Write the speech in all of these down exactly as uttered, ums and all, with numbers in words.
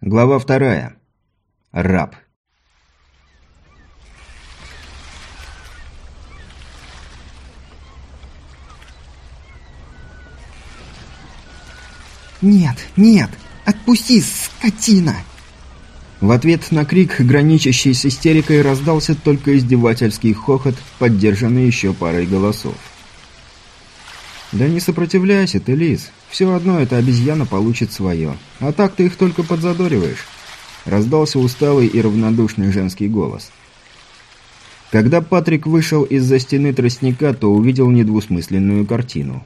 Глава вторая. Раб. «Нет, нет! Отпусти, скотина!» В ответ на крик, граничащий с истерикой, раздался только издевательский хохот, поддержанный еще парой голосов. «Да не сопротивляйся ты, лис. Все одно эта обезьяна получит свое. А так ты их только подзадориваешь», — раздался усталый и равнодушный женский голос. Когда Патрик вышел из-за стены тростника, то увидел недвусмысленную картину.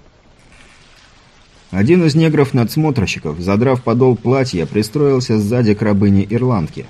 Один из негров-надсмотрщиков, задрав подол платья, пристроился сзади к рабыне-ирландке.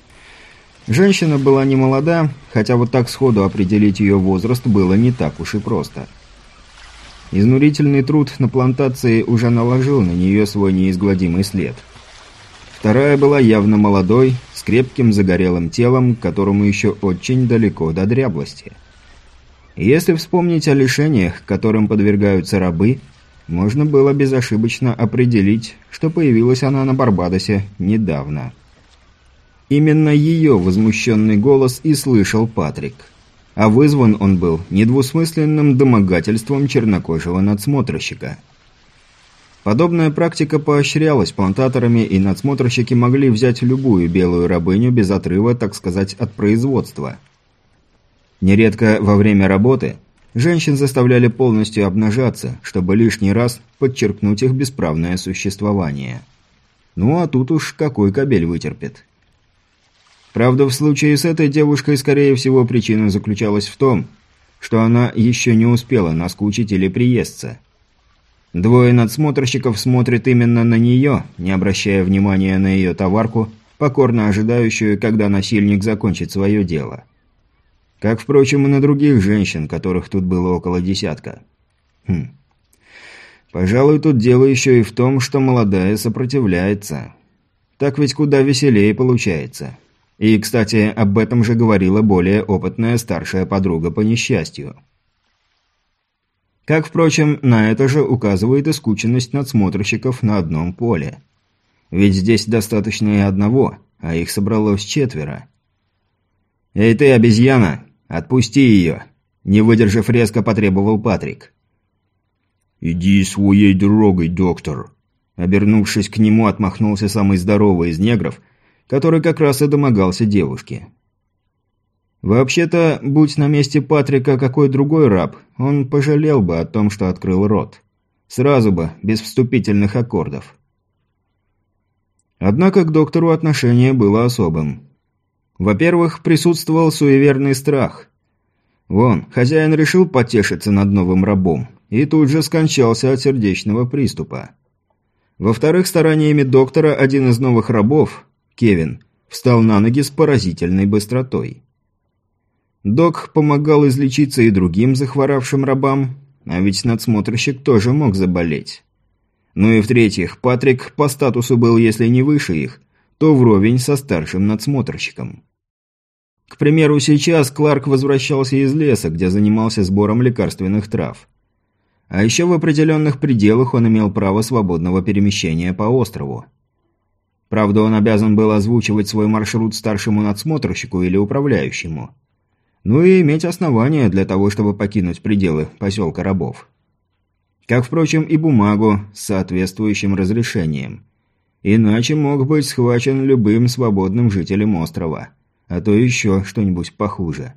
Женщина была не молода, хотя вот так сходу определить ее возраст было не так уж и просто. Изнурительный труд на плантации уже наложил на нее свой неизгладимый след. Вторая была явно молодой, с крепким загорелым телом, которому еще очень далеко до дряблости. Если вспомнить о лишениях, которым подвергаются рабы, можно было безошибочно определить, что появилась она на Барбадосе недавно. Именно ее возмущенный голос и слышал Патрик. А вызван он был недвусмысленным домогательством чернокожего надсмотрщика. Подобная практика поощрялась плантаторами, и надсмотрщики могли взять любую белую рабыню без отрыва, так сказать, от производства. Нередко во время работы женщин заставляли полностью обнажаться, чтобы лишний раз подчеркнуть их бесправное существование. Ну а тут уж какой кобель вытерпит. Правда, в случае с этой девушкой, скорее всего, причина заключалась в том, что она еще не успела наскучить или приесться. Двое надсмотрщиков смотрят именно на нее, не обращая внимания на ее товарку, покорно ожидающую, когда насильник закончит свое дело. Как, впрочем, и на других женщин, которых тут было около десятка. Хм. Пожалуй, тут дело еще и в том, что молодая сопротивляется. Так ведь куда веселее получается. И, кстати, об этом же говорила более опытная старшая подруга по несчастью. Как, впрочем, на это же указывает и скученность надсмотрщиков на одном поле. Ведь здесь достаточно и одного, а их собралось четверо. «Эй ты, обезьяна! Отпусти ее!» Не выдержав, резко потребовал Патрик. «Иди своей дорогой, доктор!» Обернувшись к нему, отмахнулся самый здоровый из негров, который как раз и домогался девушки. Вообще-то, будь на месте Патрика какой другой раб, он пожалел бы о том, что открыл рот. Сразу бы, без вступительных аккордов. Однако к доктору отношение было особым. Во-первых, присутствовал суеверный страх. Вон, хозяин решил потешиться над новым рабом и тут же скончался от сердечного приступа. Во-вторых, стараниями доктора один из новых рабов, Кевин, встал на ноги с поразительной быстротой. Док помогал излечиться и другим захворавшим рабам, а ведь надсмотрщик тоже мог заболеть. Ну и в-третьих, Патрик по статусу был, если не выше их, то вровень со старшим надсмотрщиком. К примеру, сейчас Кларк возвращался из леса, где занимался сбором лекарственных трав. А еще в определенных пределах он имел право свободного перемещения по острову. Правда, он обязан был озвучивать свой маршрут старшему надсмотрщику или управляющему. Ну и иметь основания для того, чтобы покинуть пределы поселка рабов. Как, впрочем, и бумагу с соответствующим разрешением. Иначе мог быть схвачен любым свободным жителем острова. А то еще что-нибудь похуже.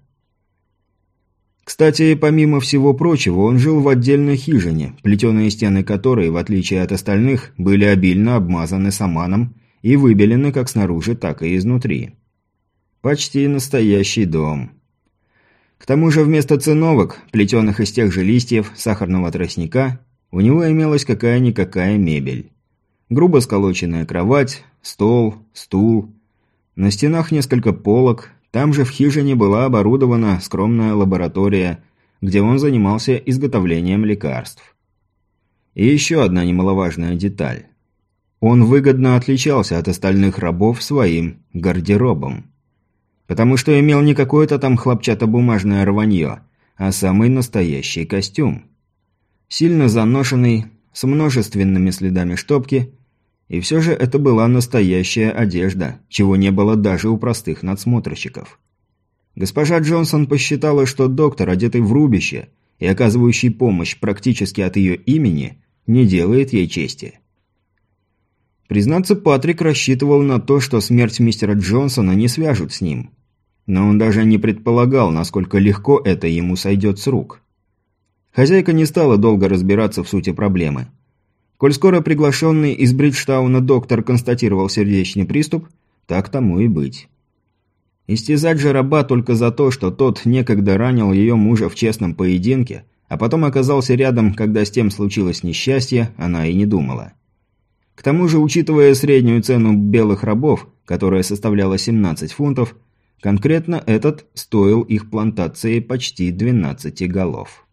Кстати, помимо всего прочего, он жил в отдельной хижине, плетеные стены которой, в отличие от остальных, были обильно обмазаны саманом и выбелены как снаружи, так и изнутри. Почти настоящий дом. К тому же вместо циновок, плетеных из тех же листьев сахарного тростника, у него имелась какая-никакая мебель. Грубо сколоченная кровать, стол, стул. На стенах несколько полок. Там же в хижине была оборудована скромная лаборатория, где он занимался изготовлением лекарств. И еще одна немаловажная деталь. Он выгодно отличался от остальных рабов своим гардеробом. Потому что имел не какое-то там хлопчатобумажное рванье, а самый настоящий костюм. Сильно заношенный, с множественными следами штопки И все же это была настоящая одежда, чего не было даже у простых надсмотрщиков. Госпожа Джонсон посчитала, что доктор, одетый в рубище и оказывающий помощь практически от ее имени, не делает ей чести. Признаться, Патрик рассчитывал на то, что смерть мистера Джонсона не свяжут с ним. Но он даже не предполагал, насколько легко это ему сойдет с рук. Хозяйка не стала долго разбираться в сути проблемы. Коль скоро приглашенный из Бриджтауна доктор констатировал сердечный приступ, так тому и быть. Истязать же раба только за то, что тот некогда ранил ее мужа в честном поединке, а потом оказался рядом, когда с тем случилось несчастье, она и не думала. К тому же, учитывая среднюю цену белых рабов, которая составляла семнадцать фунтов, конкретно этот стоил их плантации почти двенадцать голов.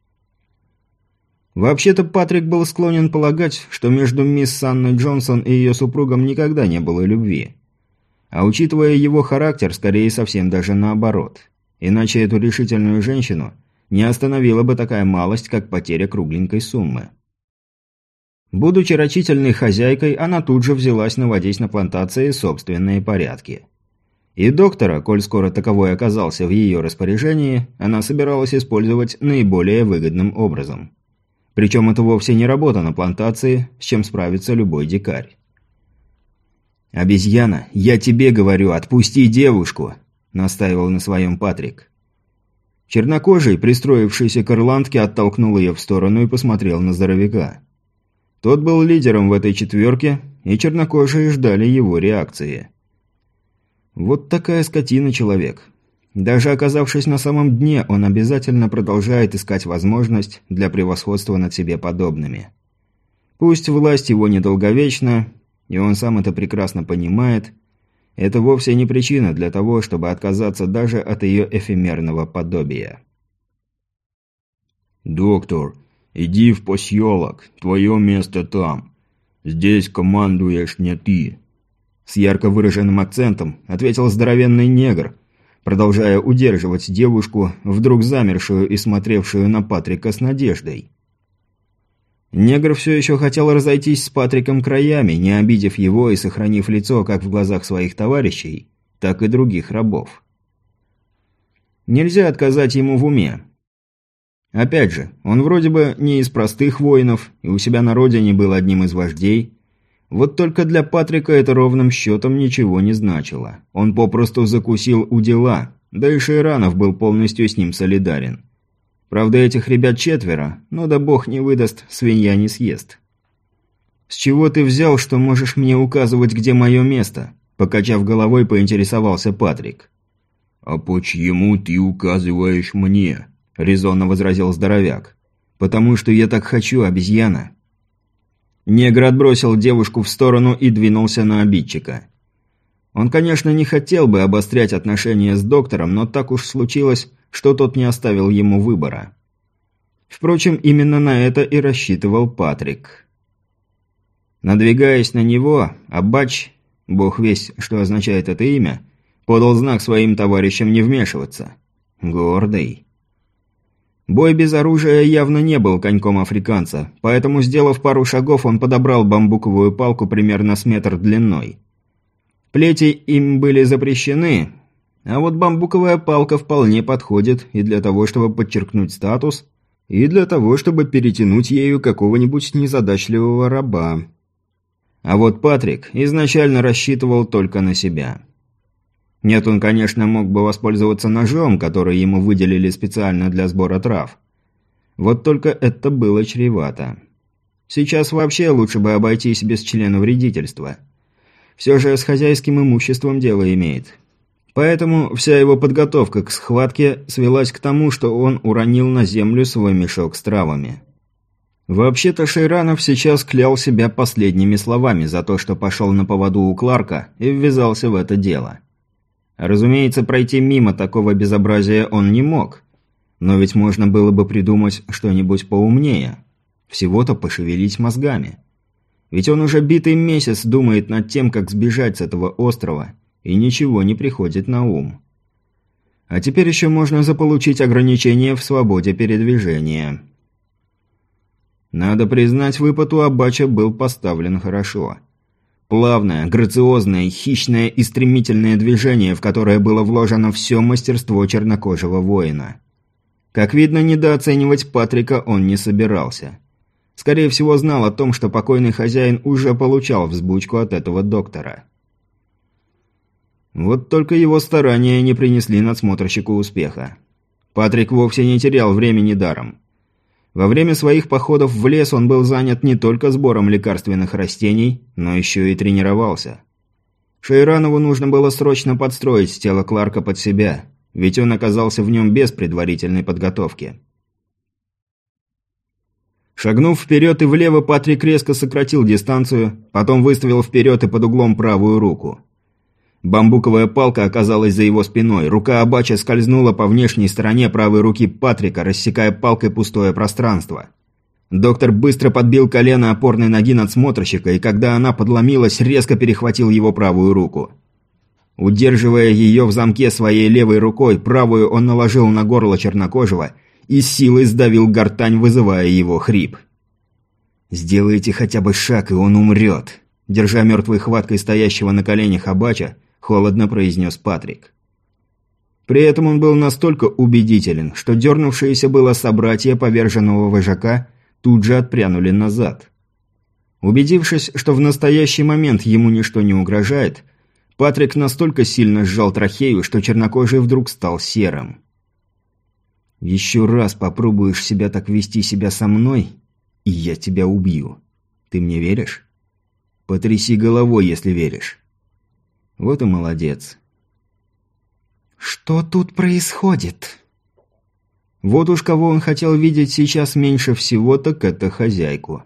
Вообще-то Патрик был склонен полагать, что между мисс Анной Джонсон и ее супругом никогда не было любви. А учитывая его характер, скорее совсем даже наоборот. Иначе эту решительную женщину не остановила бы такая малость, как потеря кругленькой суммы. Будучи рачительной хозяйкой, она тут же взялась наводить на плантации собственные порядки. И доктора, коль скоро таковой оказался в ее распоряжении, она собиралась использовать наиболее выгодным образом. Причем это вовсе не работа на плантации, с чем справится любой дикарь. «Обезьяна, я тебе говорю, отпусти девушку!» – настаивал на своем Патрик. Чернокожий, пристроившийся к ирландке, оттолкнул ее в сторону и посмотрел на здоровяка. Тот был лидером в этой четверке, и чернокожие ждали его реакции. Вот такая скотина человек. Даже оказавшись на самом дне, он обязательно продолжает искать возможность для превосходства над себе подобными. Пусть власть его недолговечна, и он сам это прекрасно понимает, это вовсе не причина для того, чтобы отказаться даже от ее эфемерного подобия. «Доктор, иди в поселок, твое место там. Здесь командуешь не ты». С ярко выраженным акцентом ответил здоровенный негр, продолжая удерживать девушку, вдруг замершую и смотревшую на Патрика с надеждой. Негр все еще хотел разойтись с Патриком краями, не обидев его и сохранив лицо как в глазах своих товарищей, так и других рабов. Нельзя отказать ему в уме. Опять же, он вроде бы не из простых воинов, и у себя на родине был одним из вождей. Вот только для Патрика это ровным счетом ничего не значило. Он попросту закусил у дела, да и Шейранов был полностью с ним солидарен. Правда, этих ребят четверо, но да бог не выдаст, свинья не съест. «С чего ты взял, что можешь мне указывать, где мое место?» Покачав головой, поинтересовался Патрик. «А почему ты указываешь мне?» – резонно возразил здоровяк. «Потому что я так хочу, обезьяна». Негр отбросил девушку в сторону и двинулся на обидчика. Он, конечно, не хотел бы обострять отношения с доктором, но так уж случилось, что тот не оставил ему выбора. Впрочем, именно на это и рассчитывал Патрик. Надвигаясь на него, Абач, бог весть, что означает это имя, подал знак своим товарищам не вмешиваться. Гордый. Бой без оружия явно не был коньком африканца, поэтому, сделав пару шагов, он подобрал бамбуковую палку примерно с метр длиной. Плети им были запрещены, а вот бамбуковая палка вполне подходит и для того, чтобы подчеркнуть статус, и для того, чтобы перетянуть ею какого-нибудь незадачливого раба. А вот Патрик изначально рассчитывал только на себя. Нет, он, конечно, мог бы воспользоваться ножом, который ему выделили специально для сбора трав. Вот только это было чревато. Сейчас вообще лучше бы обойтись без членовредительства. Все же с хозяйским имуществом дело имеет. Поэтому вся его подготовка к схватке свелась к тому, что он уронил на землю свой мешок с травами. Вообще-то Шейранов сейчас клял себя последними словами за то, что пошел на поводу у Кларка и ввязался в это дело. Разумеется, пройти мимо такого безобразия он не мог. Но ведь можно было бы придумать что-нибудь поумнее. Всего-то пошевелить мозгами. Ведь он уже битый месяц думает над тем, как сбежать с этого острова, и ничего не приходит на ум. А теперь еще можно заполучить ограничение в свободе передвижения. Надо признать, выпад у Абача был поставлен хорошо. Плавное, грациозное, хищное и стремительное движение, в которое было вложено все мастерство чернокожего воина. Как видно, недооценивать Патрика он не собирался. Скорее всего, знал о том, что покойный хозяин уже получал взбучку от этого доктора. Вот только его старания не принесли надсмотрщику успеха. Патрик вовсе не терял времени даром. Во время своих походов в лес он был занят не только сбором лекарственных растений, но еще и тренировался. Шейранову нужно было срочно подстроить тело Кларка под себя, ведь он оказался в нем без предварительной подготовки. Шагнув вперед и влево, Патрик резко сократил дистанцию, потом выставил вперед и под углом правую руку. Бамбуковая палка оказалась за его спиной, рука Абача скользнула по внешней стороне правой руки Патрика, рассекая палкой пустое пространство. Доктор быстро подбил колено опорной ноги надсмотрщика, и когда она подломилась, резко перехватил его правую руку. Удерживая ее в замке своей левой рукой, правую он наложил на горло чернокожего и с силой сдавил гортань, вызывая его хрип. «Сделайте хотя бы шаг, и он умрет», – держа мертвой хваткой стоящего на коленях Абача, холодно произнес Патрик. При этом он был настолько убедителен, что дернувшиеся было собратья поверженного вожака тут же отпрянули назад. Убедившись, что в настоящий момент ему ничто не угрожает, Патрик настолько сильно сжал трахею, что чернокожий вдруг стал серым. «Еще раз попробуешь себя так вести себя со мной, и я тебя убью. Ты мне веришь? Потряси головой, если веришь». Вот и молодец. «Что тут происходит?» Вот уж кого он хотел видеть сейчас меньше всего, так это хозяйку.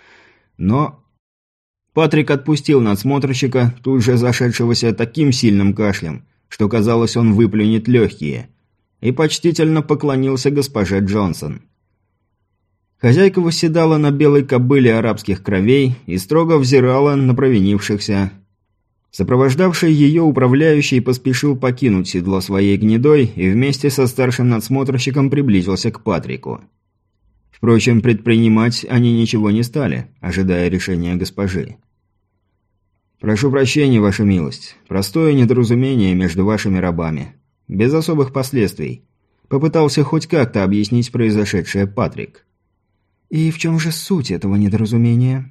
Но Патрик отпустил надсмотрщика, тут же зашедшегося таким сильным кашлем, что казалось, он выплюнет легкие, и почтительно поклонился госпоже Джонсон. Хозяйка восседала на белой кобыле арабских кровей и строго взирала на провинившихся. Сопровождавший ее управляющий поспешил покинуть седло своей гнедой и вместе со старшим надсмотрщиком приблизился к Патрику. Впрочем, предпринимать они ничего не стали, ожидая решения госпожи. «Прошу прощения, ваша милость. Простое недоразумение между вашими рабами. Без особых последствий». Попытался хоть как-то объяснить произошедшее Патрик. «И в чем же суть этого недоразумения?»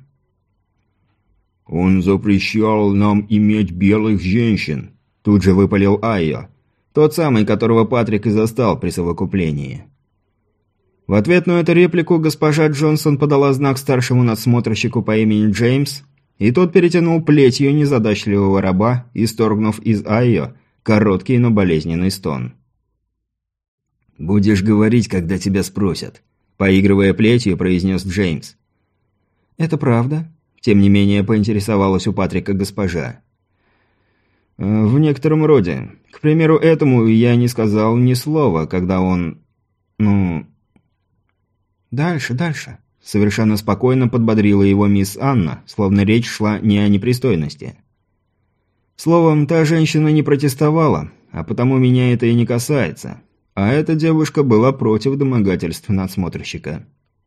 «Он запрещал нам иметь белых женщин», – тут же выпалил Айо, тот самый, которого Патрик и застал при совокуплении. В ответ на эту реплику госпожа Джонсон подала знак старшему надсмотрщику по имени Джеймс, и тот перетянул плетью незадачливого раба, исторгнув из Айо короткий, но болезненный стон. «Будешь говорить, когда тебя спросят», – поигрывая плетью, произнес Джеймс. «Это правда?» Тем не менее, поинтересовалась у Патрика госпожа. «В некотором роде. К примеру, этому я не сказал ни слова, когда он... ну...» «Дальше, дальше», — совершенно спокойно подбодрила его мисс Анна, словно речь шла не о непристойности. Словом, та женщина не протестовала, а потому меня это и не касается. А эта девушка была против домогательств надсмотрщика.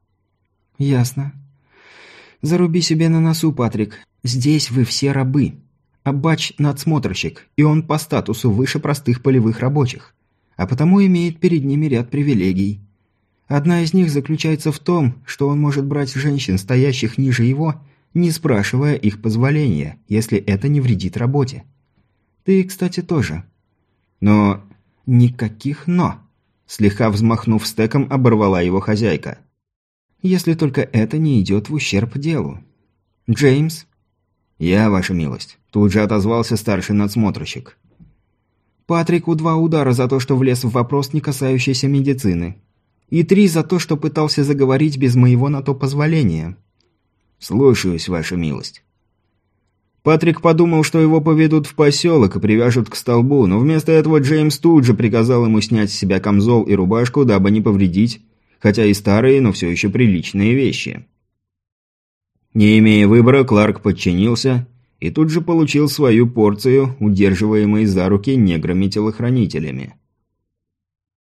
«Ясно. Заруби себе на носу, Патрик. Здесь вы все рабы. Абач – надсмотрщик, и он по статусу выше простых полевых рабочих, а потому имеет перед ними ряд привилегий. Одна из них заключается в том, что он может брать женщин, стоящих ниже его, не спрашивая их позволения, если это не вредит работе. Ты, кстати, тоже. Но... Никаких «но». Слегка взмахнув стеком, оборвала его хозяйка. Если только это не идет в ущерб делу. Джеймс? Я, ваша милость. Тут же отозвался старший надсмотрщик. Патрику два удара за то, что влез в вопрос, не касающийся медицины. И три за то, что пытался заговорить без моего на то позволения. Слушаюсь, ваша милость. Патрик подумал, что его поведут в поселок и привяжут к столбу, но вместо этого Джеймс тут же приказал ему снять с себя камзол и рубашку, дабы не повредить, хотя и старые, но все еще приличные вещи. Не имея выбора, Кларк подчинился и тут же получил свою порцию, удерживаемой за руки неграми-телохранителями.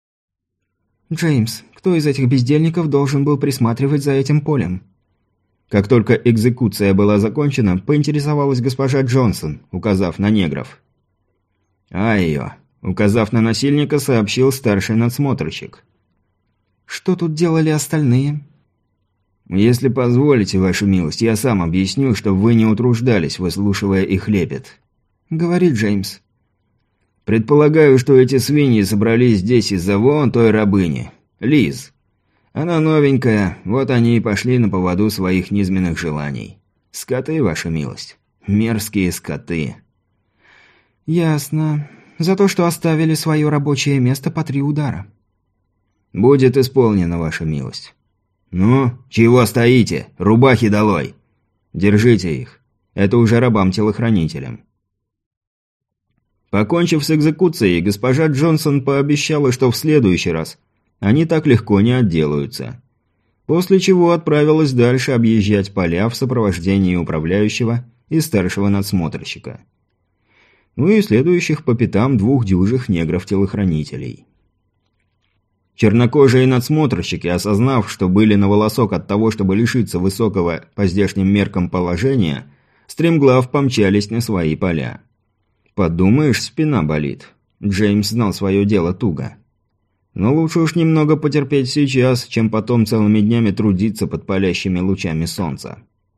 «Джеймс, кто из этих бездельников должен был присматривать за этим полем?» Как только экзекуция была закончена, поинтересовалась госпожа Джонсон, указав на негров. «Айо», указав на насильника, сообщил старший надсмотрщик. «Что тут делали остальные?» «Если позволите, ваша милость, я сам объясню, чтобы вы не утруждались, выслушивая их лепет». «Говори, Джеймс». «Предполагаю, что эти свиньи собрались здесь из-за вон той рабыни. Лиз. Она новенькая, вот они и пошли на поводу своих низменных желаний. Скоты, ваша милость. Мерзкие скоты». «Ясно. За то, что оставили свое рабочее место по три удара». «Будет исполнено, ваша милость». «Ну, чего стоите? Рубахи долой!» «Держите их. Это уже рабам-телохранителям». Покончив с экзекуцией, госпожа Джонсон пообещала, что в следующий раз они так легко не отделаются. После чего отправилась дальше объезжать поля в сопровождении управляющего и старшего надсмотрщика. Ну и следующих по пятам двух дюжих негров-телохранителей. Чернокожие надсмотрщики, осознав, что были на волосок от того, чтобы лишиться высокого по здешним меркам положения, стремглав помчались на свои поля. Подумаешь, спина болит. Джеймс знал свое дело туго. Но лучше уж немного потерпеть сейчас, чем потом целыми днями трудиться под палящими лучами солнца.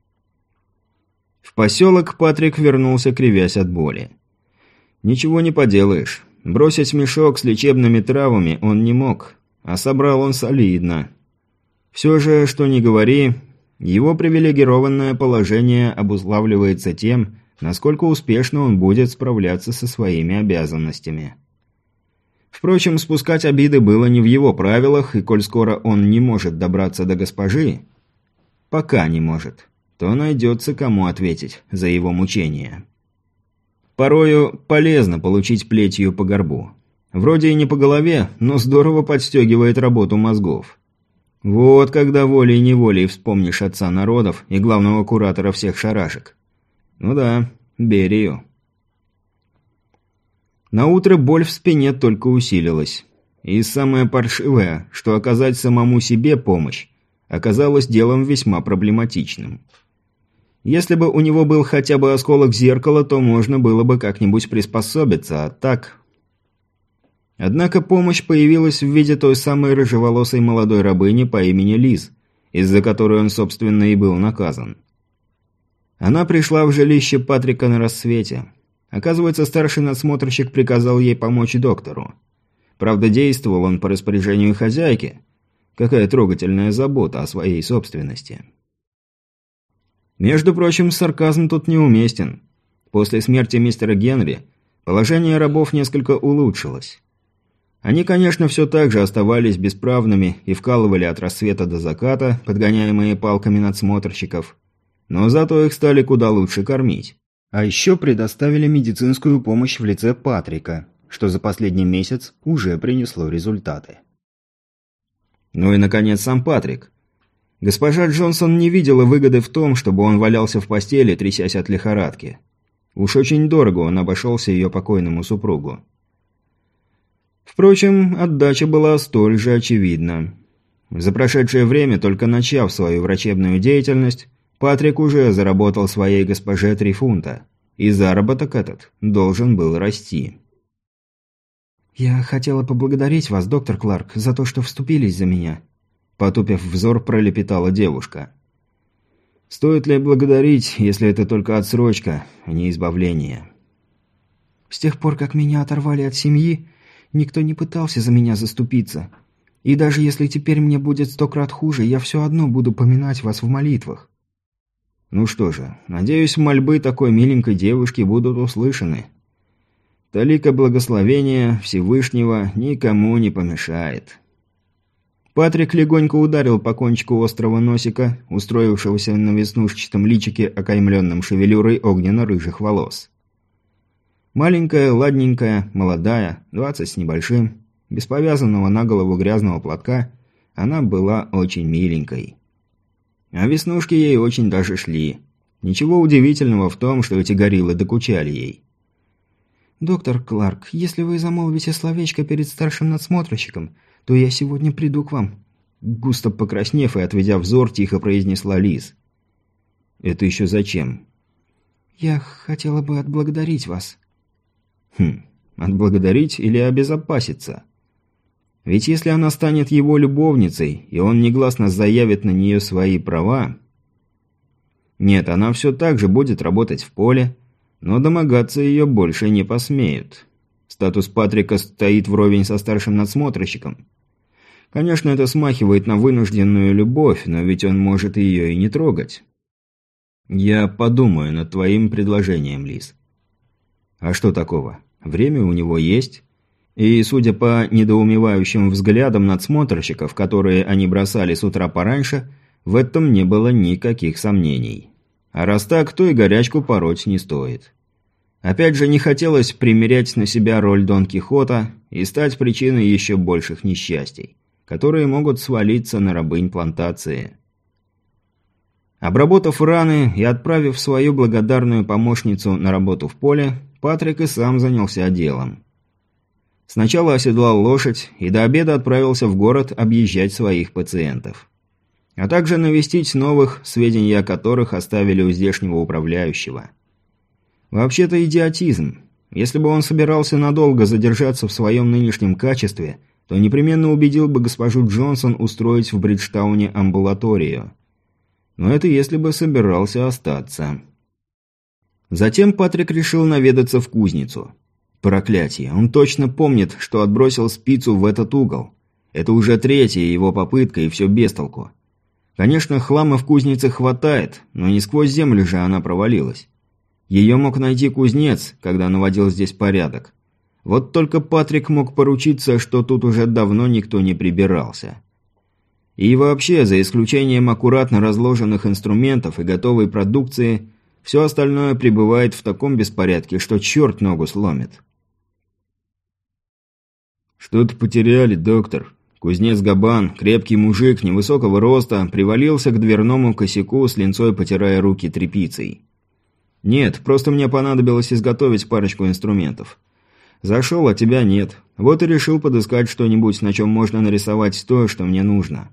В поселок Патрик вернулся, кривясь от боли. Ничего не поделаешь. Бросить мешок с лечебными травами он не мог, а собрал он солидно. Все же, что ни говори, его привилегированное положение обуславливается тем, насколько успешно он будет справляться со своими обязанностями. Впрочем, спускать обиды было не в его правилах, и коль скоро он не может добраться до госпожи, пока не может, то найдется кому ответить за его мучения. Порою полезно получить плетью по горбу. Вроде и не по голове, но здорово подстегивает работу мозгов. Вот когда волей-неволей вспомнишь отца народов и главного куратора всех шарашек. Ну да, Берию. Наутро боль в спине только усилилась. И самое паршивое, что оказать самому себе помощь, оказалось делом весьма проблематичным. Если бы у него был хотя бы осколок зеркала, то можно было бы как-нибудь приспособиться, а так... Однако помощь появилась в виде той самой рыжеволосой молодой рабыни по имени Лиз, из-за которой он, собственно, и был наказан. Она пришла в жилище Патрика на рассвете. Оказывается, старший надсмотрщик приказал ей помочь доктору. Правда, действовал он по распоряжению хозяйки. Какая трогательная забота о своей собственности. Между прочим, сарказм тут неуместен. После смерти мистера Генри положение рабов несколько улучшилось. Они, конечно, все так же оставались бесправными и вкалывали от рассвета до заката, подгоняемые палками надсмотрщиков, но зато их стали куда лучше кормить. А еще предоставили медицинскую помощь в лице Патрика, что за последний месяц уже принесло результаты. Ну и, наконец, сам Патрик. Госпожа Джонсон не видела выгоды в том, чтобы он валялся в постели, трясясь от лихорадки. Уж очень дорого он обошелся ее покойному супругу. Впрочем, отдача была столь же очевидна. За прошедшее время, только начав свою врачебную деятельность, Патрик уже заработал своей госпоже три фунта, и заработок этот должен был расти. «Я хотела поблагодарить вас, доктор Кларк, за то, что вступились за меня», — потупив взор, пролепетала девушка. «Стоит ли благодарить, если это только отсрочка, а не избавление?» «С тех пор, как меня оторвали от семьи, никто не пытался за меня заступиться. И даже если теперь мне будет сто крат хуже, я все одно буду поминать вас в молитвах». «Ну что же, надеюсь, мольбы такой миленькой девушки будут услышаны. Талика благословения Всевышнего никому не помешает». Патрик легонько ударил по кончику острого носика, устроившегося на веснушчатом личике, окаймленном шевелюрой огненно-рыжих волос. Маленькая, ладненькая, молодая, двадцать с небольшим, без повязанного на голову грязного платка, она была очень миленькой. А веснушки ей очень даже шли. Ничего удивительного в том, что эти гориллы докучали ей. «Доктор Кларк, если вы замолвите словечко перед старшим надсмотрщиком, то я сегодня приду к вам», — густо покраснев и отведя взор, тихо произнесла Лиз. Это еще зачем? Я хотела бы отблагодарить вас. Хм, отблагодарить или обезопаситься? Ведь если она станет его любовницей, и он негласно заявит на нее свои права... Нет, она все так же будет работать в поле, но домогаться ее больше не посмеют. Статус Патрика стоит вровень со старшим надсмотрщиком. Конечно, это смахивает на вынужденную любовь, но ведь он может ее и не трогать. Я подумаю над твоим предложением, Лиз. А что такого? Время у него есть. И, судя по недоумевающим взглядам надсмотрщиков, которые они бросали с утра пораньше, в этом не было никаких сомнений. А раз так, то и горячку пороть не стоит. Опять же, не хотелось примерять на себя роль Дон Кихота и стать причиной еще больших несчастий, которые могут свалиться на рабынь плантации. Обработав раны и отправив свою благодарную помощницу на работу в поле, Патрик и сам занялся делом. Сначала оседлал лошадь и до обеда отправился в город объезжать своих пациентов. А также навестить новых, сведения о которых оставили у здешнего управляющего. Вообще-то идиотизм. Если бы он собирался надолго задержаться в своем нынешнем качестве, то непременно убедил бы госпожу Джонсон устроить в Бриджтауне амбулаторию. Но это если бы собирался остаться. Затем Патрик решил наведаться в кузницу. Проклятие, он точно помнит, что отбросил спицу в этот угол. Это уже третья его попытка, и все без толку. Конечно, хлама в кузнице хватает, но не сквозь землю же она провалилась. Ее мог найти кузнец, когда наводил здесь порядок. Вот только Патрик мог поручиться, что тут уже давно никто не прибирался. И вообще, за исключением аккуратно разложенных инструментов и готовой продукции, все остальное пребывает в таком беспорядке, что черт ногу сломит. «Что-то потеряли, доктор». Кузнец Габан, крепкий мужик, невысокого роста, привалился к дверному косяку, с линцой потирая руки тряпицей. «Нет, просто мне понадобилось изготовить парочку инструментов. Зашел, а тебя нет. Вот и решил подыскать что-нибудь, на чем можно нарисовать то, что мне нужно».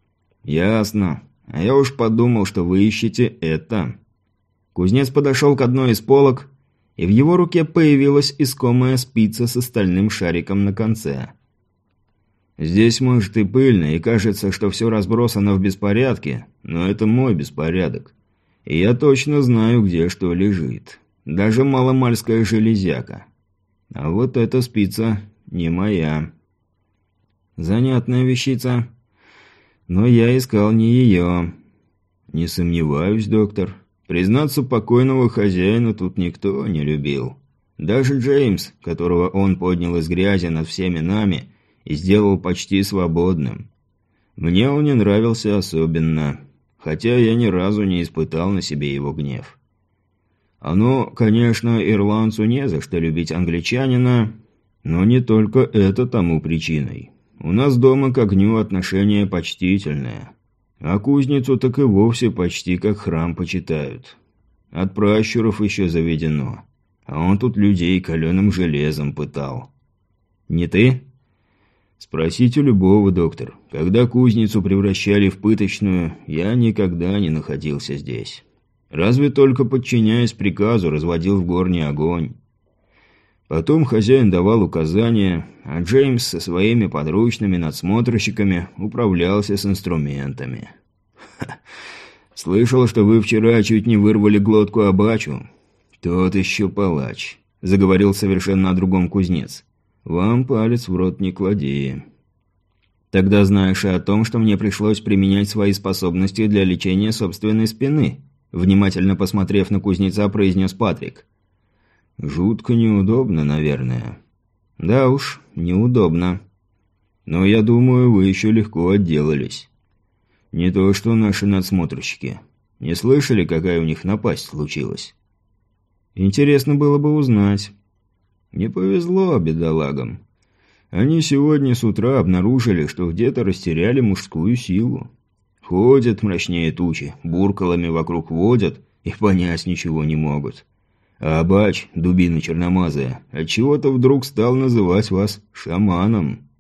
«Ясно. А я уж подумал, что вы ищете это». Кузнец подошел к одной из полок, и в его руке появилась искомая спица с стальным шариком на конце. «Здесь, может, и пыльно, и кажется, что все разбросано в беспорядке, но это мой беспорядок. И я точно знаю, где что лежит. Даже маломальская железяка. А вот эта спица не моя». «Занятная вещица. Но я искал не ее». «Не сомневаюсь, доктор. Признаться, покойного хозяина тут никто не любил. Даже Джеймс, которого он поднял из грязи над всеми нами и сделал почти свободным. Мне он не нравился особенно, хотя я ни разу не испытал на себе его гнев. Оно, конечно, ирландцу не за что любить англичанина, но не только это тому причиной. У нас дома к огню отношение почтительное, а кузницу так и вовсе почти как храм почитают. От пращуров еще заведено, а он тут людей каленым железом пытал. Не ты? Спросите любого, доктор. Когда кузницу превращали в пыточную, я никогда не находился здесь. Разве только, подчиняясь приказу, разводил в горне огонь. Потом хозяин давал указания, а Джеймс со своими подручными надсмотрщиками управлялся с инструментами. Ха. Слышал, что вы вчера чуть не вырвали глотку Абачу. Тот еще палач, заговорил совершенно о другом кузнец. Вам палец в рот не клади. Тогда знаешь и о том, что мне пришлось применять свои способности для лечения собственной спины, внимательно посмотрев на кузнеца, произнес Патрик. Жутко неудобно, наверное. Да уж, неудобно. Но я думаю, вы еще легко отделались. Не то что наши надсмотрщики. Не слышали, какая у них напасть случилась? Интересно было бы узнать. Не повезло бедолагам. Они сегодня с утра обнаружили, что где-то растеряли мужскую силу. Ходят мрачнее тучи, буркалами вокруг водят и понять ничего не могут. А Абач, дубина черномазая, отчего-то вдруг стал называть вас шаманом.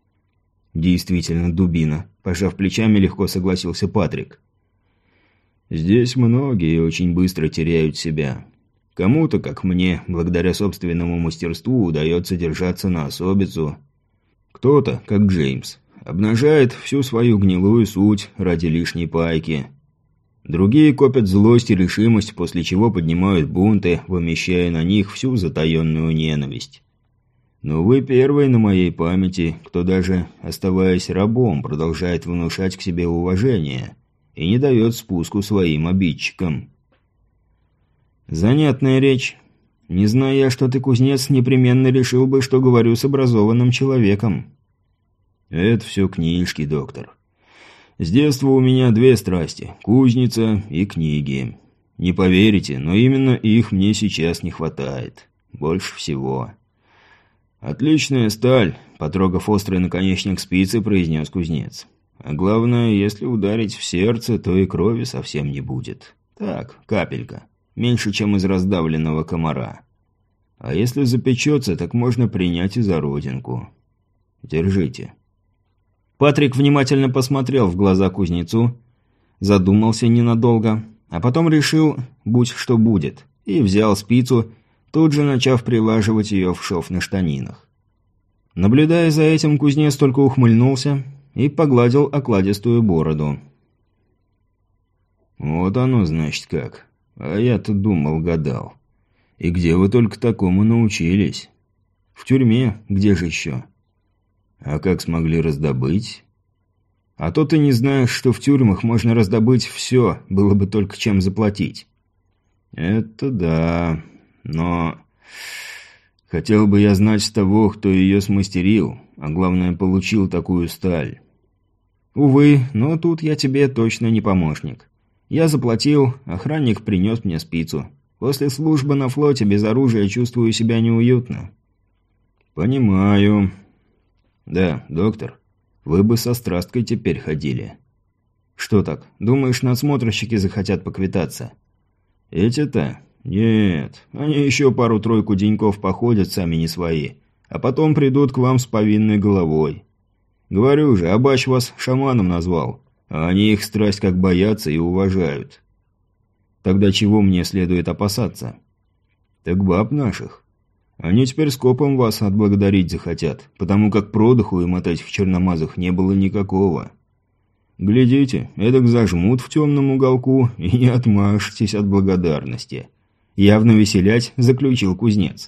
Действительно дубина, пожав плечами, легко согласился Патрик. Здесь многие очень быстро теряют себя. Кому-то, как мне, благодаря собственному мастерству удается держаться на особицу. Кто-то, как Джеймс, обнажает всю свою гнилую суть ради лишней пайки. Другие копят злость и решимость, после чего поднимают бунты, вымещая на них всю затаенную ненависть. Но вы первый на моей памяти, кто даже, оставаясь рабом, продолжает внушать к себе уважение и не дает спуску своим обидчикам. Занятная речь. Не зная я, что ты кузнец, непременно решил бы, что говорю с образованным человеком. Это все книжки, доктор. С детства у меня две страсти – кузница и книги. Не поверите, но именно их мне сейчас не хватает. Больше всего. «Отличная сталь», – потрогав острый наконечник спицы, произнес кузнец. «А главное, если ударить в сердце, то и крови совсем не будет. Так, капелька. Меньше, чем из раздавленного комара. А если запечется, так можно принять и за родинку. Держите». Патрик внимательно посмотрел в глаза кузнецу, задумался ненадолго, а потом решил, будь что будет, и взял спицу, тут же начав прилаживать ее в шов на штанинах. Наблюдая за этим, кузнец только ухмыльнулся и погладил окладистую бороду. «Вот оно, значит, как. А я-то думал, гадал. И где вы только такому научились? В тюрьме, где же еще? А как смогли раздобыть? А то ты не знаешь, что в тюрьмах можно раздобыть все, было бы только чем заплатить». «Это да, но... Хотел бы я знать того, кто ее смастерил, а главное, получил такую сталь». «Увы, но тут я тебе точно не помощник. Я заплатил, охранник принес мне спицу. После службы на флоте без оружия чувствую себя неуютно». «Понимаю. Да, доктор, вы бы со страсткой теперь ходили». «Что так? Думаешь, надсмотрщики захотят поквитаться?» «Эти-то? Нет. Они еще пару-тройку деньков походят сами не свои, а потом придут к вам с повинной головой. Говорю же, Абач вас шаманом назвал, а они их страсть как боятся и уважают». «Тогда чего мне следует опасаться?» «Так баб наших. Они теперь скопом вас отблагодарить захотят, потому как продыху им от этих черномазых не было никакого. Глядите, эдак зажмут в темном уголку и не отмажетесь от благодарности». Явно веселять заключил кузнец.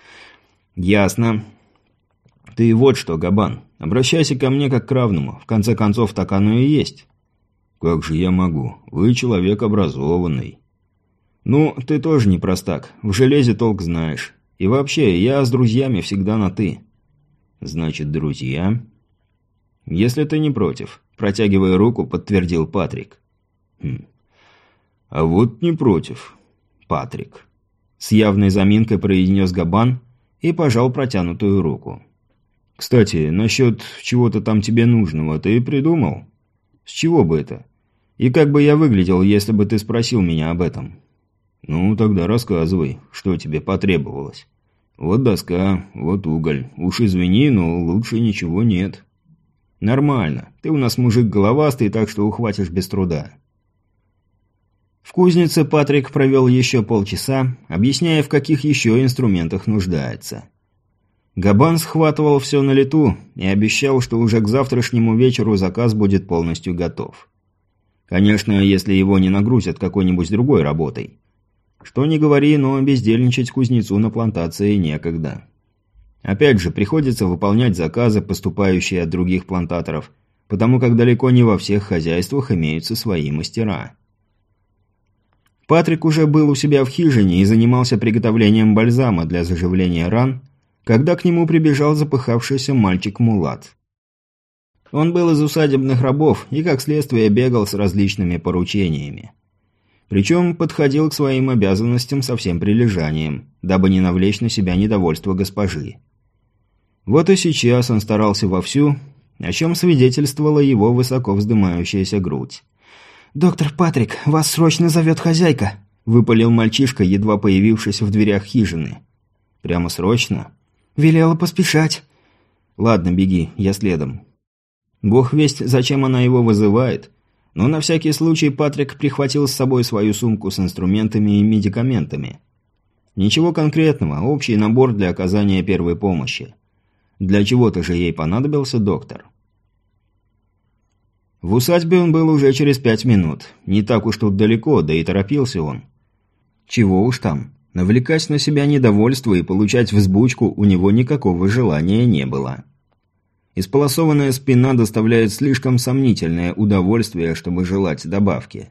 «Ясно. Ты вот что, Габан, обращайся ко мне как к равному. В конце концов, так оно и есть». «Как же я могу? Вы человек образованный». «Ну, ты тоже не простак. В железе толк знаешь. И вообще, я с друзьями всегда на «ты». «Значит, друзья?» «Если ты не против», – протягивая руку, подтвердил Патрик. «Хм. А вот не против». «Патрик», – с явной заминкой произнес Габан и пожал протянутую руку. «Кстати, насчет чего-то там тебе нужного ты придумал?» «С чего бы это? И как бы я выглядел, если бы ты спросил меня об этом?» «Ну, тогда рассказывай, что тебе потребовалось. Вот доска, вот уголь. Уж извини, но лучше ничего нет». «Нормально. Ты у нас мужик головастый, так что ухватишь без труда». В кузнице Патрик провел еще полчаса, объясняя, в каких еще инструментах нуждается. Габан схватывал все на лету и обещал, что уже к завтрашнему вечеру заказ будет полностью готов. Конечно, если его не нагрузят какой-нибудь другой работой. Что ни говори, но бездельничать кузнецу на плантации некогда. Опять же, приходится выполнять заказы, поступающие от других плантаторов, потому как далеко не во всех хозяйствах имеются свои мастера. Патрик уже был у себя в хижине и занимался приготовлением бальзама для заживления ран, когда к нему прибежал запыхавшийся мальчик-мулат. Он был из усадебных рабов и, как следствие, бегал с различными поручениями. Причем подходил к своим обязанностям со всем прилежанием, дабы не навлечь на себя недовольство госпожи. Вот и сейчас он старался вовсю, о чем свидетельствовала его высоко вздымающаяся грудь. «Доктор Патрик, вас срочно зовет хозяйка», – выпалил мальчишка, едва появившись в дверях хижины. «Прямо срочно?» «Велела поспешать». «Ладно, беги, я следом». Бог весть, зачем она его вызывает, Но на всякий случай Патрик прихватил с собой свою сумку с инструментами и медикаментами. Ничего конкретного, общий набор для оказания первой помощи. Для чего-то же ей понадобился доктор. В усадьбе он был уже через пять минут. Не так уж тут далеко, да и торопился он. Чего уж там. Навлекать на себя недовольство и получать взбучку у него никакого желания не было. Исполосованная спина доставляет слишком сомнительное удовольствие, чтобы желать добавки.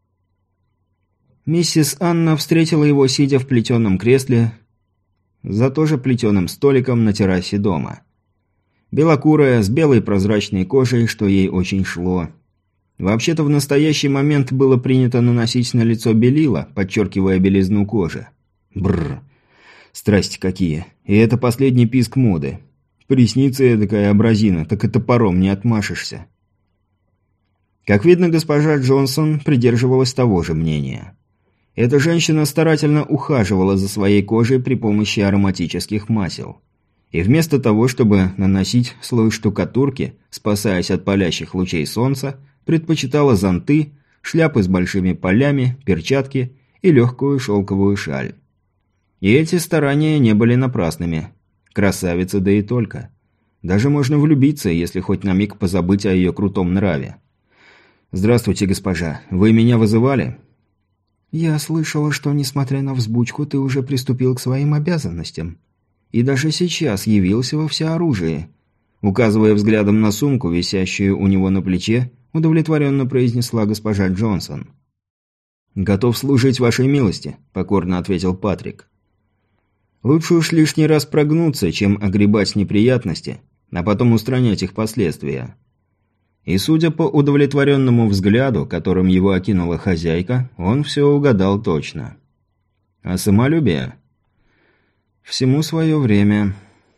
Миссис Анна встретила его, сидя в плетеном кресле, за тоже плетеным столиком на террасе дома. Белокурая, с белой прозрачной кожей, что ей очень шло. Вообще-то в настоящий момент было принято наносить на лицо белила, подчеркивая белизну кожи. Бррр. Страсти какие. И это последний писк моды. Поясница такая абразина, так и топором не отмашешься. Как видно, госпожа Джонсон придерживалась того же мнения. Эта женщина старательно ухаживала за своей кожей при помощи ароматических масел. И вместо того, чтобы наносить слой штукатурки, спасаясь от палящих лучей солнца, предпочитала зонты, шляпы с большими полями, перчатки и легкую шелковую шаль. И эти старания не были напрасными. Красавица, да и только. Даже можно влюбиться, если хоть на миг позабыть о ее крутом нраве. «Здравствуйте, госпожа. Вы меня вызывали?» «Я слышала, что, несмотря на взбучку, ты уже приступил к своим обязанностям. И даже сейчас явился во всеоружии», указывая взглядом на сумку, висящую у него на плече, удовлетворенно произнесла госпожа Джонсон. «Готов служить вашей милости», – покорно ответил Патрик. «Лучше уж лишний раз прогнуться, чем огребать неприятности, а потом устранять их последствия». И судя по удовлетворенному взгляду, которым его окинула хозяйка, он все угадал точно. А самолюбие? Всему свое время.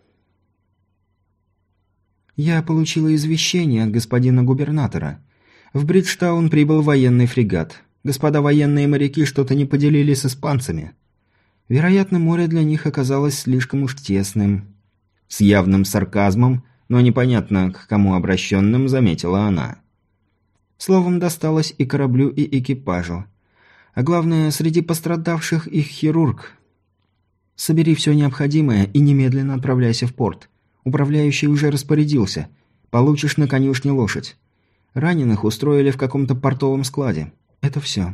«Я получила извещение от господина губернатора. В Бриджтаун прибыл военный фрегат. Господа военные моряки что-то не поделили с испанцами. Вероятно, море для них оказалось слишком уж тесным». С явным сарказмом, но непонятно к кому обращенным, заметила она. Словом, досталось и кораблю, и экипажу. А главное, среди пострадавших их хирург. Собери все необходимое и немедленно отправляйся в порт. Управляющий уже распорядился. Получишь на конюшне лошадь. Раненых устроили в каком-то портовом складе. Это все.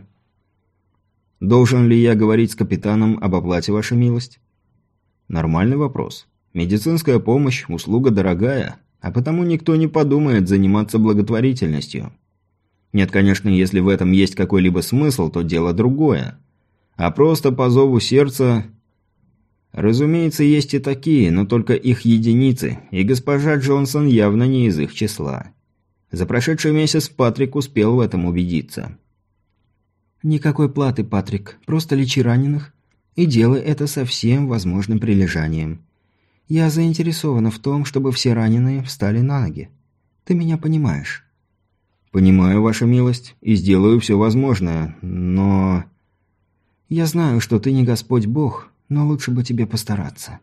Должен ли я говорить с капитаном об оплате, ваша милость? Нормальный вопрос. Медицинская помощь – услуга дорогая, а потому никто не подумает заниматься благотворительностью. Нет, конечно, если в этом есть какой-либо смысл, то дело другое. А просто по зову сердца... Разумеется, есть и такие, но только их единицы, и госпожа Джонсон явно не из их числа. За прошедший месяц Патрик успел в этом убедиться. «Никакой платы, Патрик, просто лечи раненых, и делай это со всем возможным прилежанием. Я заинтересована в том, чтобы все раненые встали на ноги. Ты меня понимаешь?» «Понимаю, ваша милость, и сделаю все возможное, но...» «Я знаю, что ты не Господь Бог, но лучше бы тебе постараться».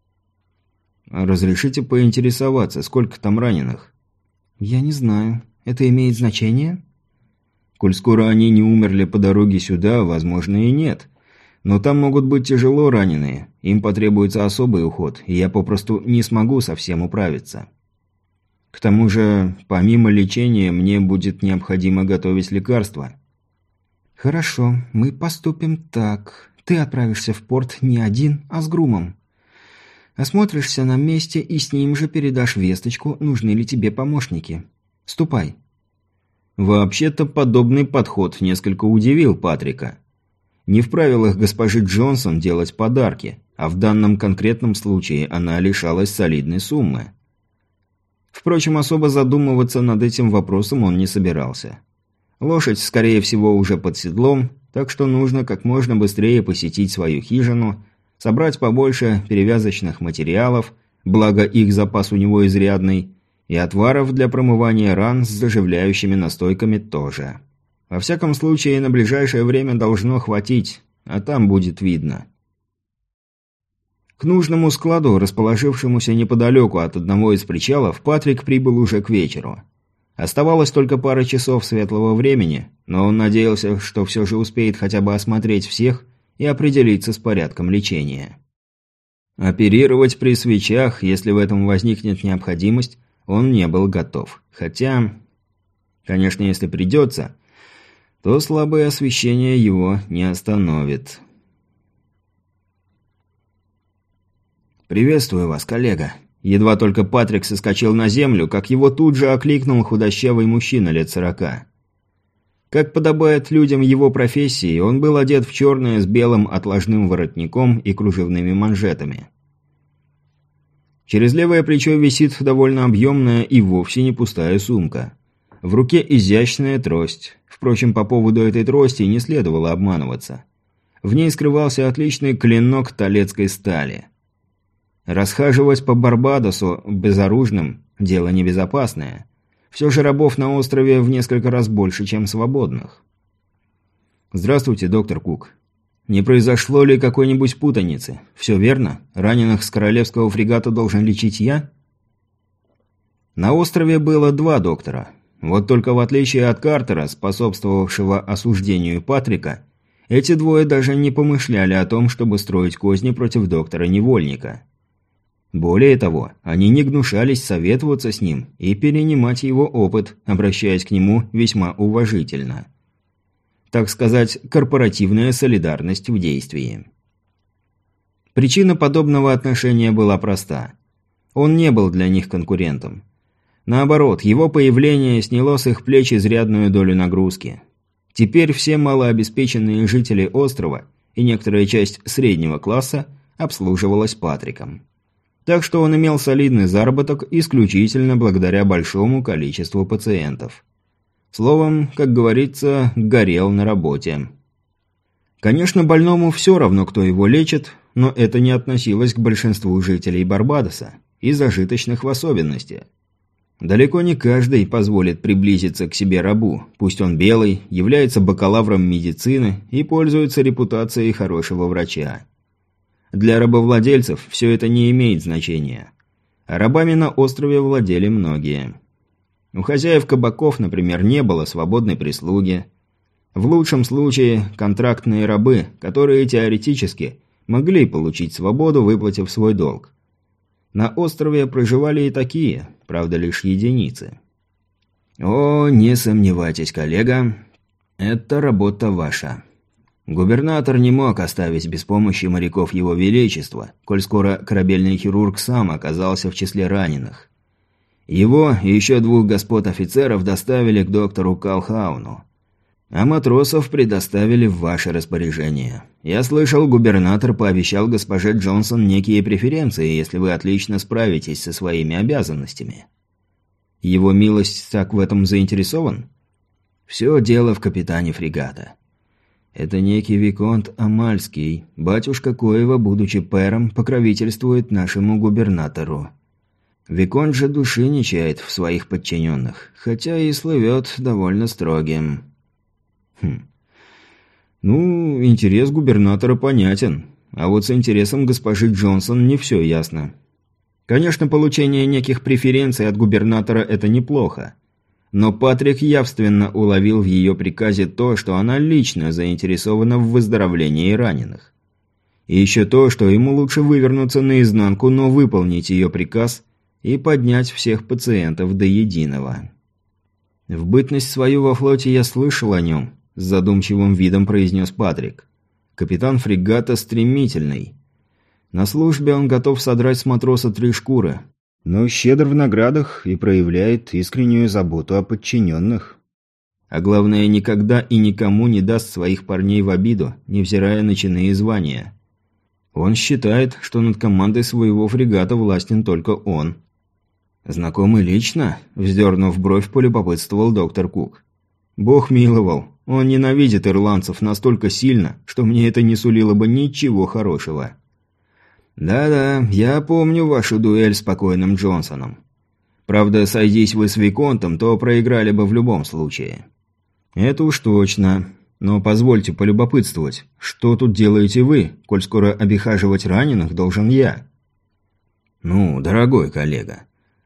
«Разрешите поинтересоваться, сколько там раненых?» «Я не знаю. Это имеет значение?» «Коль скоро они не умерли по дороге сюда, возможно, и нет. Но там могут быть тяжело раненые, им потребуется особый уход, и я попросту не смогу совсем управиться. К тому же, помимо лечения, мне будет необходимо готовить лекарства». «Хорошо, мы поступим так. Ты отправишься в порт не один, а с грумом. Осмотришься на месте и с ним же передашь весточку, нужны ли тебе помощники. Ступай». Вообще-то подобный подход несколько удивил Патрика. Не в правилах госпожи Джонсон делать подарки, а в данном конкретном случае она лишалась солидной суммы. Впрочем, особо задумываться над этим вопросом он не собирался. Лошадь, скорее всего, уже под седлом, так что нужно как можно быстрее посетить свою хижину, собрать побольше перевязочных материалов, благо их запас у него изрядный, и отваров для промывания ран с заживляющими настойками тоже. Во всяком случае, на ближайшее время должно хватить, а там будет видно. К нужному складу, расположившемуся неподалеку от одного из причалов, Патрик прибыл уже к вечеру. Оставалось только пара часов светлого времени, но он надеялся, что все же успеет хотя бы осмотреть всех и определиться с порядком лечения. Оперировать при свечах, если в этом возникнет необходимость, он не был готов. Хотя, конечно, если придется, то слабое освещение его не остановит. «Приветствую вас, коллега». Едва только Патрик соскочил на землю, как его тут же окликнул худощавый мужчина лет сорока. Как подобает людям его профессии, он был одет в черное с белым отложным воротником и кружевными манжетами. Через левое плечо висит довольно объемная и вовсе не пустая сумка. В руке изящная трость. Впрочем, по поводу этой трости не следовало обманываться. В ней скрывался отличный клинок талецкой стали. Расхаживать по Барбадосу безоружным – дело небезопасное. Все же рабов на острове в несколько раз больше, чем свободных. «Здравствуйте, доктор Кук. Не произошло ли какой-нибудь путаницы? Все верно? Раненых с королевского фрегата должен лечить я?» На острове было два доктора. Вот только в отличие от Картера, способствовавшего осуждению Патрика, эти двое даже не помышляли о том, чтобы строить козни против доктора-невольника. Более того, они не гнушались советоваться с ним и перенимать его опыт, обращаясь к нему весьма уважительно. Так сказать, корпоративная солидарность в действии. Причина подобного отношения была проста. Он не был для них конкурентом. Наоборот, его появление сняло с их плеч изрядную долю нагрузки. Теперь все малообеспеченные жители острова и некоторая часть среднего класса обслуживалась Патриком. Так что он имел солидный заработок исключительно благодаря большому количеству пациентов. Словом, как говорится, горел на работе. Конечно, больному все равно, кто его лечит, но это не относилось к большинству жителей Барбадоса, и зажиточных в особенности. Далеко не каждый позволит приблизиться к себе рабу, пусть он белый, является бакалавром медицины и пользуется репутацией хорошего врача. Для рабовладельцев все это не имеет значения. А рабами на острове владели многие. У хозяев кабаков, например, не было свободной прислуги. В лучшем случае контрактные рабы, которые теоретически могли получить свободу, выплатив свой долг. На острове проживали и такие, правда, лишь единицы. О, не сомневайтесь, коллега, это работа ваша. Губернатор не мог оставить без помощи моряков его величества, коль скоро корабельный хирург сам оказался в числе раненых. Его и еще двух господ офицеров доставили к доктору Калхауну, а матросов предоставили в ваше распоряжение. Я слышал, губернатор пообещал госпоже Джонсон некие преференции, если вы отлично справитесь со своими обязанностями. Его милость так в этом заинтересован? Все дело в капитане фрегата. Это некий виконт Амальский, батюшка коего, будучи пэром, покровительствует нашему губернатору. Виконт же души не чает в своих подчиненных, хотя и слывет довольно строгим. Хм. Ну, интерес губернатора понятен, а вот с интересом госпожи Джонсон не все ясно. Конечно, получение неких преференций от губернатора – это неплохо. Но Патрик явственно уловил в ее приказе то, что она лично заинтересована в выздоровлении раненых. И еще то, что ему лучше вывернуться наизнанку, но выполнить ее приказ и поднять всех пациентов до единого. «В бытность свою во флоте я слышал о нем», – с задумчивым видом произнес Патрик. «Капитан фрегата стремительный. На службе он готов содрать с матроса три шкуры, но щедр в наградах и проявляет искреннюю заботу о подчиненных. А главное, никогда и никому не даст своих парней в обиду, невзирая на чины и звания. Он считает, что над командой своего фрегата властен только он». «Знакомый лично?» – вздернув бровь, полюбопытствовал доктор Кук. «Бог миловал. Он ненавидит ирландцев настолько сильно, что мне это не сулило бы ничего хорошего». «Да-да, я помню вашу дуэль с покойным Джонсоном. Правда, сойдись вы с виконтом, то проиграли бы в любом случае». «Это уж точно. Но позвольте полюбопытствовать, что тут делаете вы, коль скоро обихаживать раненых должен я?» «Ну, дорогой коллега,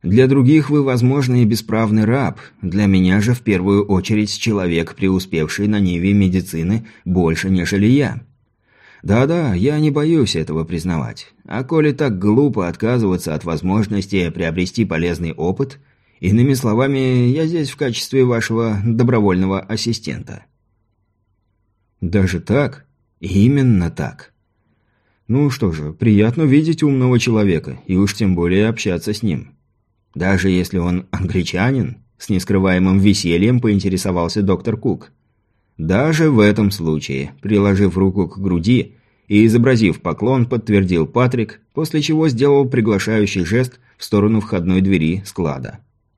Для других вы, возможно, и бесправный раб. Для меня же в первую очередь человек, преуспевший на ниве медицины больше, нежели я. Да-да, я не боюсь этого признавать. А коли так глупо отказываться от возможности приобрести полезный опыт, иными словами, я здесь в качестве вашего добровольного ассистента». «Даже так? Именно так. Ну что же, приятно видеть умного человека, и уж тем более общаться с ним. Даже если он англичанин?» С нескрываемым весельем поинтересовался доктор Кук. «Даже в этом случае», приложив руку к груди и изобразив поклон, подтвердил Патрик, после чего сделал приглашающий жест в сторону входной двери склада.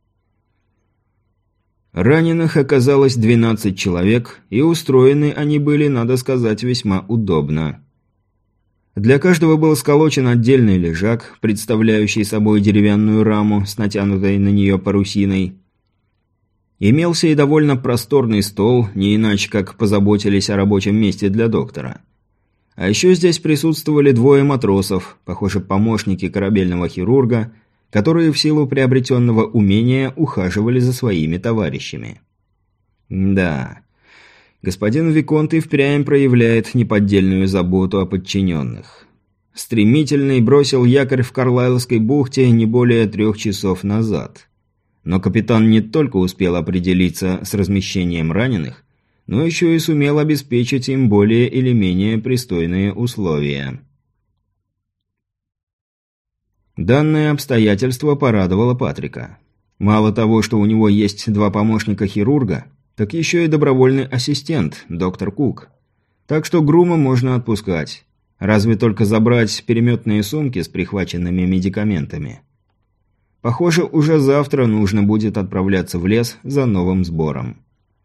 Раненых оказалось двенадцать человек, и устроены они были, надо сказать, весьма удобно. Для каждого был сколочен отдельный лежак, представляющий собой деревянную раму с натянутой на нее парусиной. Имелся и довольно просторный стол, не иначе как позаботились о рабочем месте для доктора. А еще здесь присутствовали двое матросов, похоже, помощники корабельного хирурга, которые в силу приобретенного умения ухаживали за своими товарищами. Да, господин Виконт и впрямь проявляет неподдельную заботу о подчиненных. Стремительный бросил якорь в Карлайлской бухте не более трех часов назад. Но капитан не только успел определиться с размещением раненых, но еще и сумел обеспечить им более или менее пристойные условия. Данное обстоятельство порадовало Патрика. Мало того, что у него есть два помощника хирурга, так еще и добровольный ассистент, доктор Кук. Так что Грума можно отпускать. Разве только забрать переметные сумки с прихваченными медикаментами. Похоже, уже завтра нужно будет отправляться в лес за новым сбором.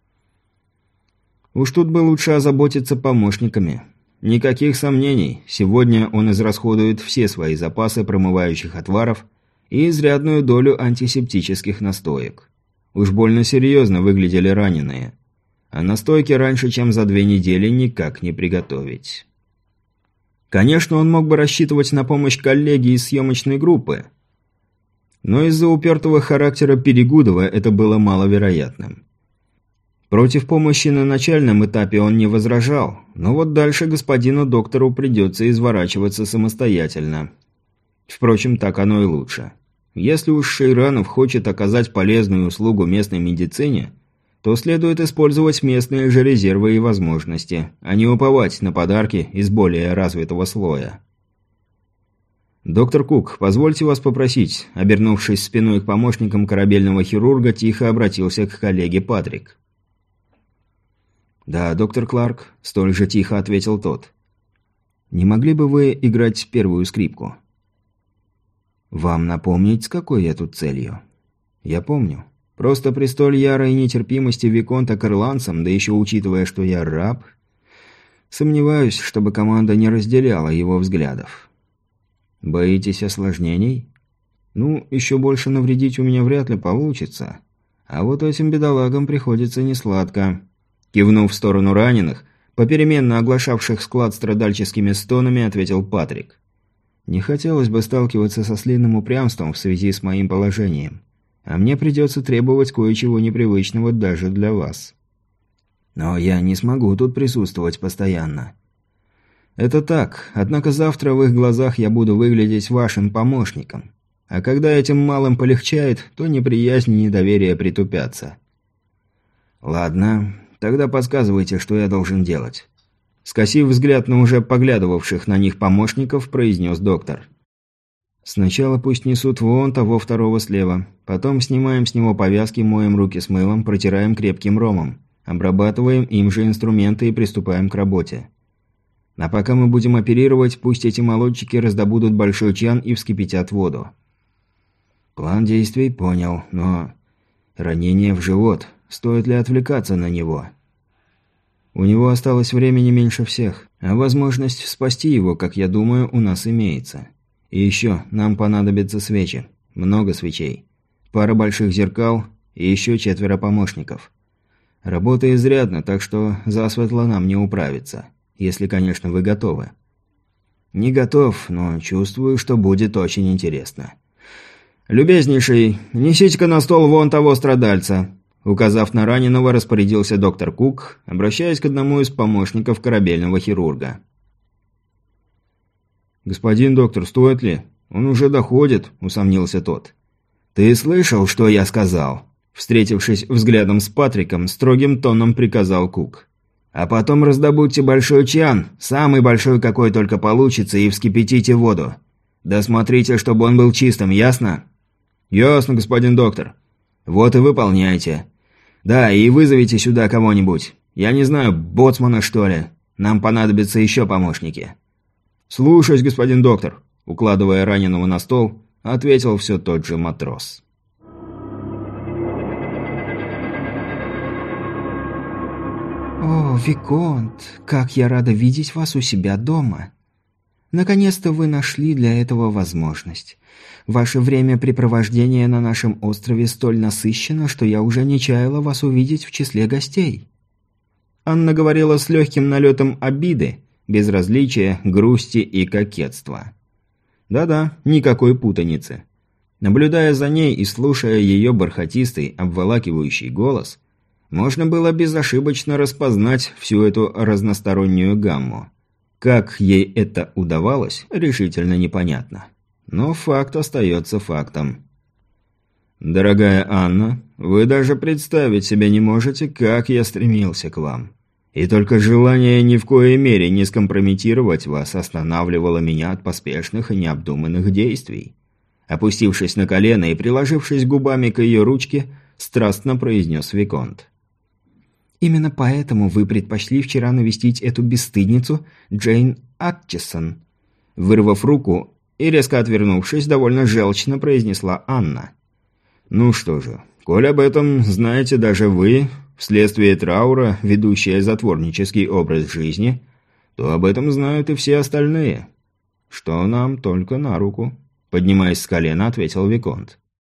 Уж тут бы лучше озаботиться помощниками. Никаких сомнений, сегодня он израсходует все свои запасы промывающих отваров и изрядную долю антисептических настоек. Уж больно серьезно выглядели раненые. А настойки раньше, чем за две недели, никак не приготовить. Конечно, он мог бы рассчитывать на помощь коллеги из съемочной группы. Но из-за упертого характера Перегудова это было маловероятным. Против помощи на начальном этапе он не возражал, но вот дальше господину доктору придется изворачиваться самостоятельно. Впрочем, так оно и лучше. Если уж Шейранов хочет оказать полезную услугу местной медицине, то следует использовать местные же резервы и возможности, а не уповать на подарки из более развитого слоя. «Доктор Кук, позвольте вас попросить», обернувшись спиной к помощникам корабельного хирурга, тихо обратился к коллеге Патрик. «Да, доктор Кларк», – столь же тихо ответил тот. «Не могли бы вы играть первую скрипку?» «Вам напомнить, с какой я тут целью?» «Я помню. Просто при столь ярой нетерпимости Виконта к ирландцам, да еще учитывая, что я раб, сомневаюсь, чтобы команда не разделяла его взглядов». «Боитесь осложнений?» «Ну, еще больше навредить у меня вряд ли получится. А вот этим бедолагам приходится несладко». Кивнув в сторону раненых, попеременно оглашавших склад страдальческими стонами, ответил Патрик. «Не хотелось бы сталкиваться со слинным упрямством в связи с моим положением, а мне придется требовать кое-чего непривычного даже для вас. Но я не смогу тут присутствовать постоянно. Это так, однако завтра в их глазах я буду выглядеть вашим помощником, а когда этим малым полегчает, то неприязнь и недоверие притупятся». «Ладно, тогда подсказывайте, что я должен делать». Скосив взгляд на уже поглядывавших на них помощников, произнес доктор. «Сначала пусть несут вон того второго слева, потом снимаем с него повязки, моем руки с мылом, протираем крепким ромом, обрабатываем им же инструменты и приступаем к работе. А пока мы будем оперировать, пусть эти молодчики раздобудут большой чан и вскипятят воду». «План действий понял, но... ранение в живот. Стоит ли отвлекаться на него?» «У него осталось времени меньше всех, а возможность спасти его, как я думаю, у нас имеется. И еще нам понадобятся свечи. Много свечей. Пара больших зеркал и еще четверо помощников. Работа изрядна, так что засветло нам не управиться. Если, конечно, вы готовы». «Не готов, но чувствую, что будет очень интересно. «Любезнейший, несите-ка на стол вон того страдальца», – указав на раненого, распорядился доктор Кук, обращаясь к одному из помощников корабельного хирурга. «Господин доктор, стоит ли? Он уже доходит», – усомнился тот. «Ты слышал, что я сказал?» Встретившись взглядом с Патриком, строгим тоном приказал Кук. «А потом раздобудьте большой чан, самый большой, какой только получится, и вскипятите воду. Да смотрите, чтобы он был чистым, ясно?» «Ясно, господин доктор». «Вот и выполняйте. Да, и вызовите сюда кого-нибудь. Я не знаю, боцмана, что ли. Нам понадобятся еще помощники». «Слушаюсь, господин доктор», – укладывая раненого на стол, ответил все тот же матрос. «О, Виконт, как я рада видеть вас у себя дома. Наконец-то вы нашли для этого возможность. Ваше времяпрепровождение на нашем острове столь насыщено, что я уже не чаяла вас увидеть в числе гостей». Анна говорила с легким налетом обиды, безразличия, грусти и кокетства. Да-да, никакой путаницы. Наблюдая за ней и слушая ее бархатистый, обволакивающий голос, можно было безошибочно распознать всю эту разностороннюю гамму. Как ей это удавалось, решительно непонятно. Но факт остается фактом. «Дорогая Анна, вы даже представить себе не можете, как я стремился к вам. И только желание ни в коей мере не скомпрометировать вас останавливало меня от поспешных и необдуманных действий». Опустившись на колено и приложившись губами к ее ручке, страстно произнес Виконт. «Именно поэтому вы предпочли вчера навестить эту бесстыдницу Джейн Атчисон». Вырвав руку и резко отвернувшись, довольно желчно произнесла Анна. «Ну что же, коль об этом знаете даже вы, вследствие траура, ведущая затворнический образ жизни, то об этом знают и все остальные. Что нам только на руку», – поднимаясь с колена, ответил Виконт.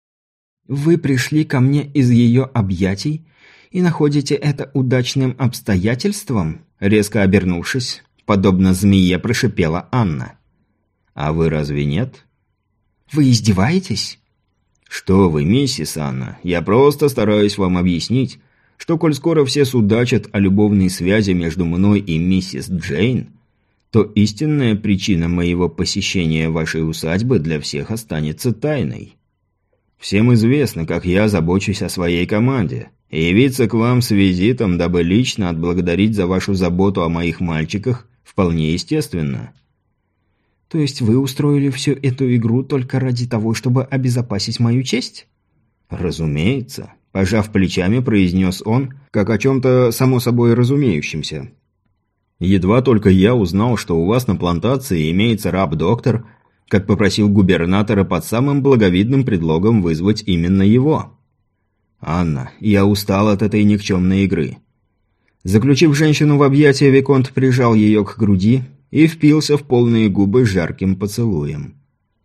«Вы пришли ко мне из ее объятий и находите это удачным обстоятельством?» Резко обернувшись, подобно змее прошипела Анна. «А вы разве нет?» «Вы издеваетесь?» «Что вы, миссис Анна, я просто стараюсь вам объяснить, что коль скоро все судачат о любовной связи между мной и миссис Джейн, то истинная причина моего посещения вашей усадьбы для всех останется тайной. Всем известно, как я забочусь о своей команде, и явиться к вам с визитом, дабы лично отблагодарить за вашу заботу о моих мальчиках, вполне естественно». «То есть вы устроили всю эту игру только ради того, чтобы обезопасить мою честь?» «Разумеется», – пожав плечами, произнес он, как о чем-то само собой разумеющемся. «Едва только я узнал, что у вас на плантации имеется раб-доктор, как попросил губернатора под самым благовидным предлогом вызвать именно его. Анна, я устал от этой никчемной игры». Заключив женщину в объятия, Виконт прижал ее к груди и впился в полные губы жарким поцелуем.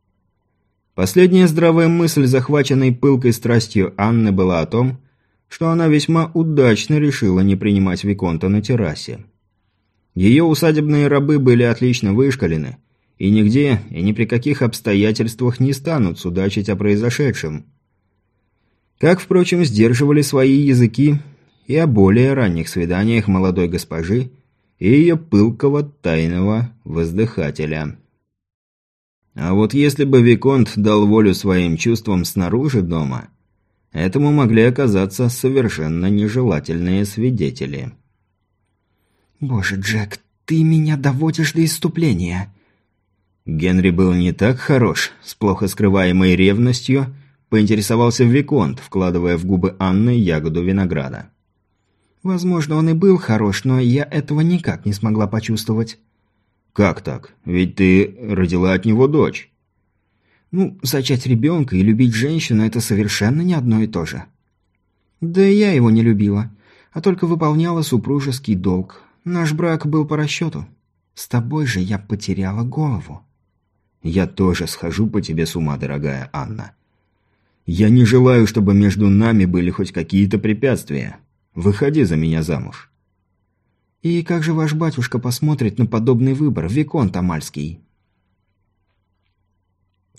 Последняя здравая мысль, захваченной пылкой страстью Анны, была о том, что она весьма удачно решила не принимать Виконта на террасе. Ее усадебные рабы были отлично вышколены, и нигде и ни при каких обстоятельствах не станут судачить о произошедшем. Как, впрочем, сдерживали свои языки и о более ранних свиданиях молодой госпожи и ее пылкого тайного воздыхателя. А вот если бы Виконт дал волю своим чувствам снаружи дома, этому могли оказаться совершенно нежелательные свидетели. «Боже, Джек, ты меня доводишь до исступления!» Генри был не так хорош, с плохо скрываемой ревностью поинтересовался Виконт, вкладывая в губы Анны ягоду винограда. «Возможно, он и был хорош, но я этого никак не смогла почувствовать». «Как так? Ведь ты родила от него дочь». «Ну, зачать ребенка и любить женщину – это совершенно не одно и то же». «Да и я его не любила, а только выполняла супружеский долг. Наш брак был по расчету. С тобой же я потеряла голову». «Я тоже схожу по тебе с ума, дорогая Анна. Я не желаю, чтобы между нами были хоть какие-то препятствия. Выходи за меня замуж». «И как же ваш батюшка посмотрит на подобный выбор, Виконт Амальский?»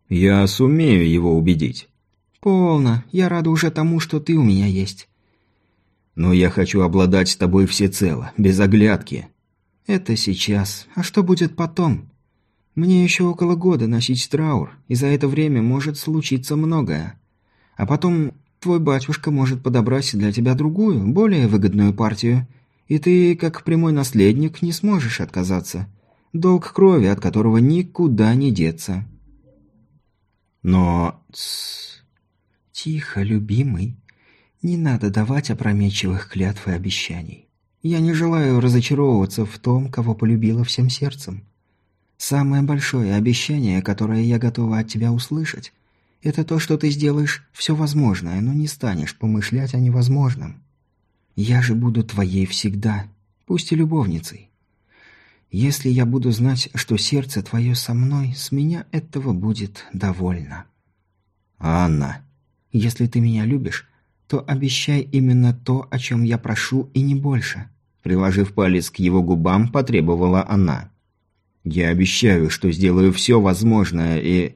«Я сумею его убедить». «Полно. Я рада уже тому, что ты у меня есть». «Но я хочу обладать тобой всецело, без оглядки». «Это сейчас. А что будет потом? Мне еще около года носить траур, и за это время может случиться многое. А потом твой батюшка может подобрать для тебя другую, более выгодную партию, и ты, как прямой наследник, не сможешь отказаться. Долг крови, от которого никуда не деться». «Но...» Тссс. «Тихо, любимый. Не надо давать опрометчивых клятв и обещаний. Я не желаю разочаровываться в том, кого полюбила всем сердцем. Самое большое обещание, которое я готова от тебя услышать, это то, что ты сделаешь все возможное, но не станешь помышлять о невозможном. Я же буду твоей всегда, пусть и любовницей. Если я буду знать, что сердце твое со мной, с меня этого будет довольно. «Анна, если ты меня любишь, то обещай именно то, о чем я прошу, и не больше». Приложив палец к его губам, потребовала она. «Я обещаю, что сделаю все возможное и...»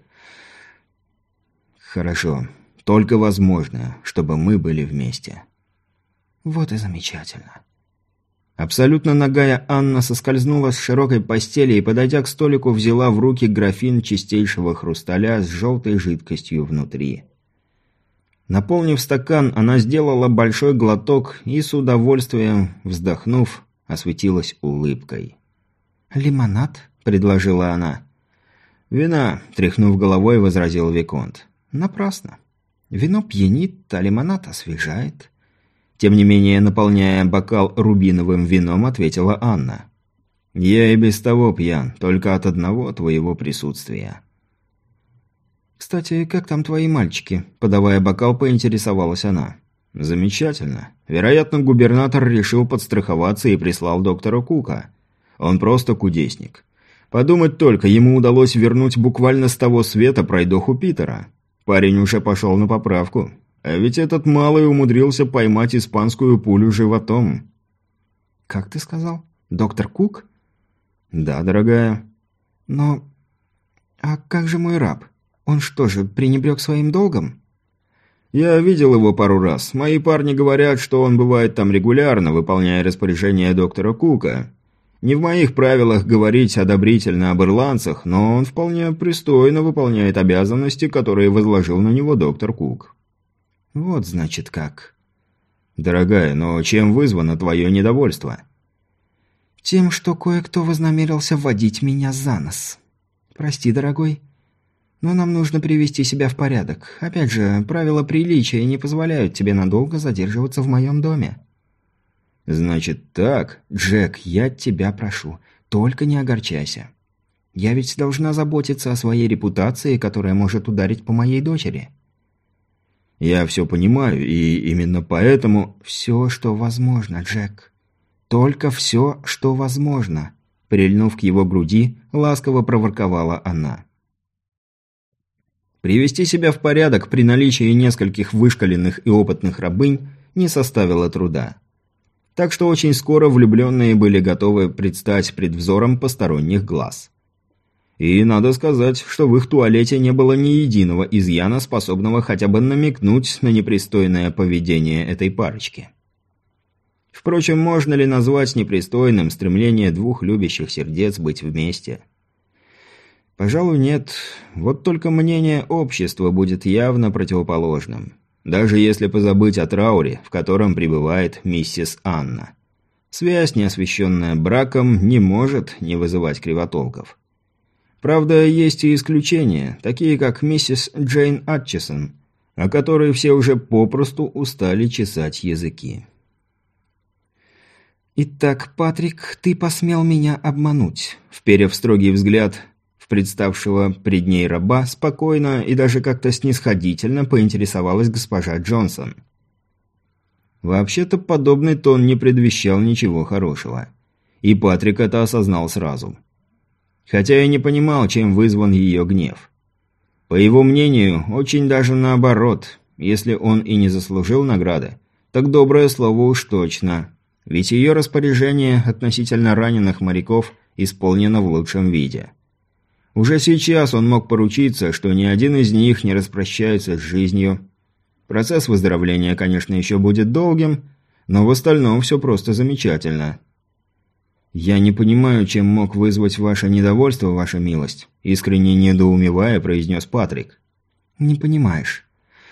«Хорошо, только возможное, чтобы мы были вместе». «Вот и замечательно». Абсолютно нагая Анна соскользнула с широкой постели и, подойдя к столику, взяла в руки графин чистейшего хрусталя с желтой жидкостью внутри. Наполнив стакан, она сделала большой глоток и, с удовольствием вздохнув, осветилась улыбкой. «Лимонад?» – предложила она. «Вина», – тряхнув головой, возразил виконт. «Напрасно. Вино пьянит, а лимонад освежает». Тем не менее, наполняя бокал рубиновым вином, ответила Анна. «Я и без того пьян, только от одного твоего присутствия». «Кстати, как там твои мальчики?» – подавая бокал, поинтересовалась она. «Замечательно. Вероятно, губернатор решил подстраховаться и прислал доктора Кука. Он просто кудесник. Подумать только, ему удалось вернуть буквально с того света пройдоху Питера. Парень уже пошел на поправку. А ведь этот малый умудрился поймать испанскую пулю животом». «Как ты сказал? Доктор Кук?» «Да, дорогая». «Но... А как же мой раб? Он что же, пренебрег своим долгом?» «Я видел его пару раз. Мои парни говорят, что он бывает там регулярно, выполняя распоряжения доктора Кука. Не в моих правилах говорить одобрительно об ирландцах, но он вполне пристойно выполняет обязанности, которые возложил на него доктор Кук». «Вот, значит, как». «Дорогая, но чем вызвано твое недовольство?» «Тем, что кое-кто вознамерился водить меня за нос. Прости, дорогой, но нам нужно привести себя в порядок. Опять же, правила приличия не позволяют тебе надолго задерживаться в моем доме». «Значит так?» «Джек, я тебя прошу, только не огорчайся. Я ведь должна заботиться о своей репутации, которая может ударить по моей дочери». «Я все понимаю, и именно поэтому...» «Все, что возможно, Джек. Только все, что возможно», – прильнув к его груди, ласково проворковала она. Привести себя в порядок при наличии нескольких вышкаленных и опытных рабынь не составило труда. Так что очень скоро влюбленные были готовы предстать пред взором посторонних глаз. И надо сказать, что в их туалете не было ни единого изъяна, способного хотя бы намекнуть на непристойное поведение этой парочки. Впрочем, можно ли назвать непристойным стремление двух любящих сердец быть вместе? Пожалуй, нет. Вот только мнение общества будет явно противоположным. Даже если позабыть о трауре, в котором пребывает миссис Анна. Связь, не освященная браком, не может не вызывать кривотолков. Правда, есть и исключения, такие как миссис Джейн Атчисон, о которой все уже попросту устали чесать языки. «Итак, Патрик, ты посмел меня обмануть», – вперев строгий взгляд в представшего пред ней раба, спокойно и даже как-то снисходительно поинтересовалась госпожа Джонсон. Вообще-то подобный тон не предвещал ничего хорошего. И Патрик это осознал сразу. Хотя и не понимал, чем вызван ее гнев. По его мнению, очень даже наоборот. Если он и не заслужил награды, так доброе слово уж точно. Ведь ее распоряжение относительно раненых моряков исполнено в лучшем виде. Уже сейчас он мог поручиться, что ни один из них не распрощается с жизнью. Процесс выздоровления, конечно, еще будет долгим, но в остальном все просто замечательно. «Я не понимаю, чем мог вызвать ваше недовольство, ваша милость», – искренне недоумевая, произнес Патрик. «Не понимаешь.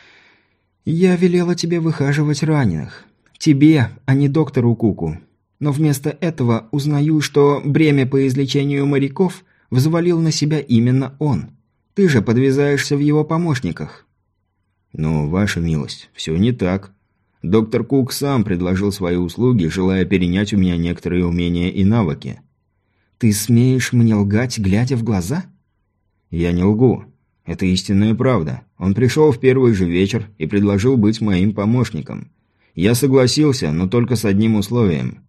Я велела тебе выхаживать раненых. Тебе, а не доктору Куку. Но вместо этого узнаю, что бремя по излечению моряков взвалил на себя именно он. Ты же подвязаешься в его помощниках». «Ну, ваша милость, все не так. Доктор Кук сам предложил свои услуги, желая перенять у меня некоторые умения и навыки». «Ты смеешь мне лгать, глядя в глаза?» «Я не лгу. Это истинная правда. Он пришел в первый же вечер и предложил быть моим помощником. Я согласился, но только с одним условием.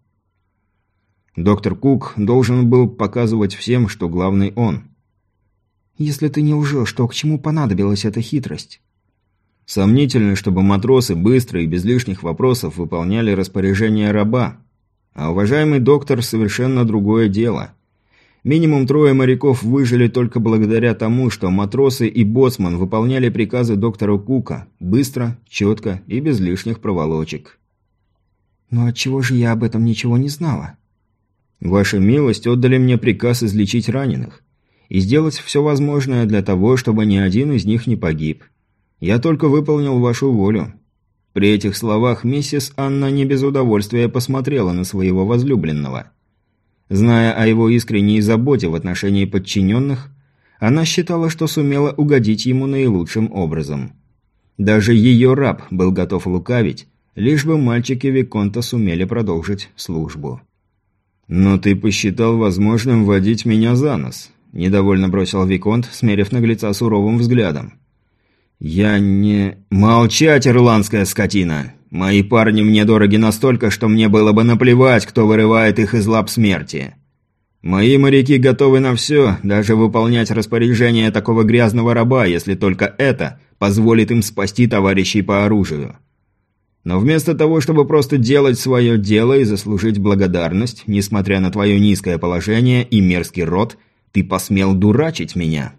Доктор Кук должен был показывать всем, что главный он». «Если ты не лжешь, то к чему понадобилась эта хитрость?» Сомнительно, чтобы матросы быстро и без лишних вопросов выполняли распоряжения раба. А уважаемый доктор совершенно другое дело. Минимум трое моряков выжили только благодаря тому, что матросы и боцман выполняли приказы доктора Кука быстро, четко и без лишних проволочек. «Но отчего же я об этом ничего не знала?» «Ваша милость отдали мне приказ излечить раненых и сделать все возможное для того, чтобы ни один из них не погиб. Я только выполнил вашу волю». При этих словах миссис Анна не без удовольствия посмотрела на своего возлюбленного. Зная о его искренней заботе в отношении подчиненных, она считала, что сумела угодить ему наилучшим образом. Даже ее раб был готов лукавить, лишь бы мальчики Виконта сумели продолжить службу. «Но ты посчитал возможным водить меня за нос», – недовольно бросил Виконт, смерив наглеца суровым взглядом. «Я не...» «Молчать, ирландская скотина! Мои парни мне дороги настолько, что мне было бы наплевать, кто вырывает их из лап смерти. Мои моряки готовы на все, даже выполнять распоряжения такого грязного раба, если только это позволит им спасти товарищей по оружию. Но вместо того, чтобы просто делать свое дело и заслужить благодарность, несмотря на твое низкое положение и мерзкий род, ты посмел дурачить меня».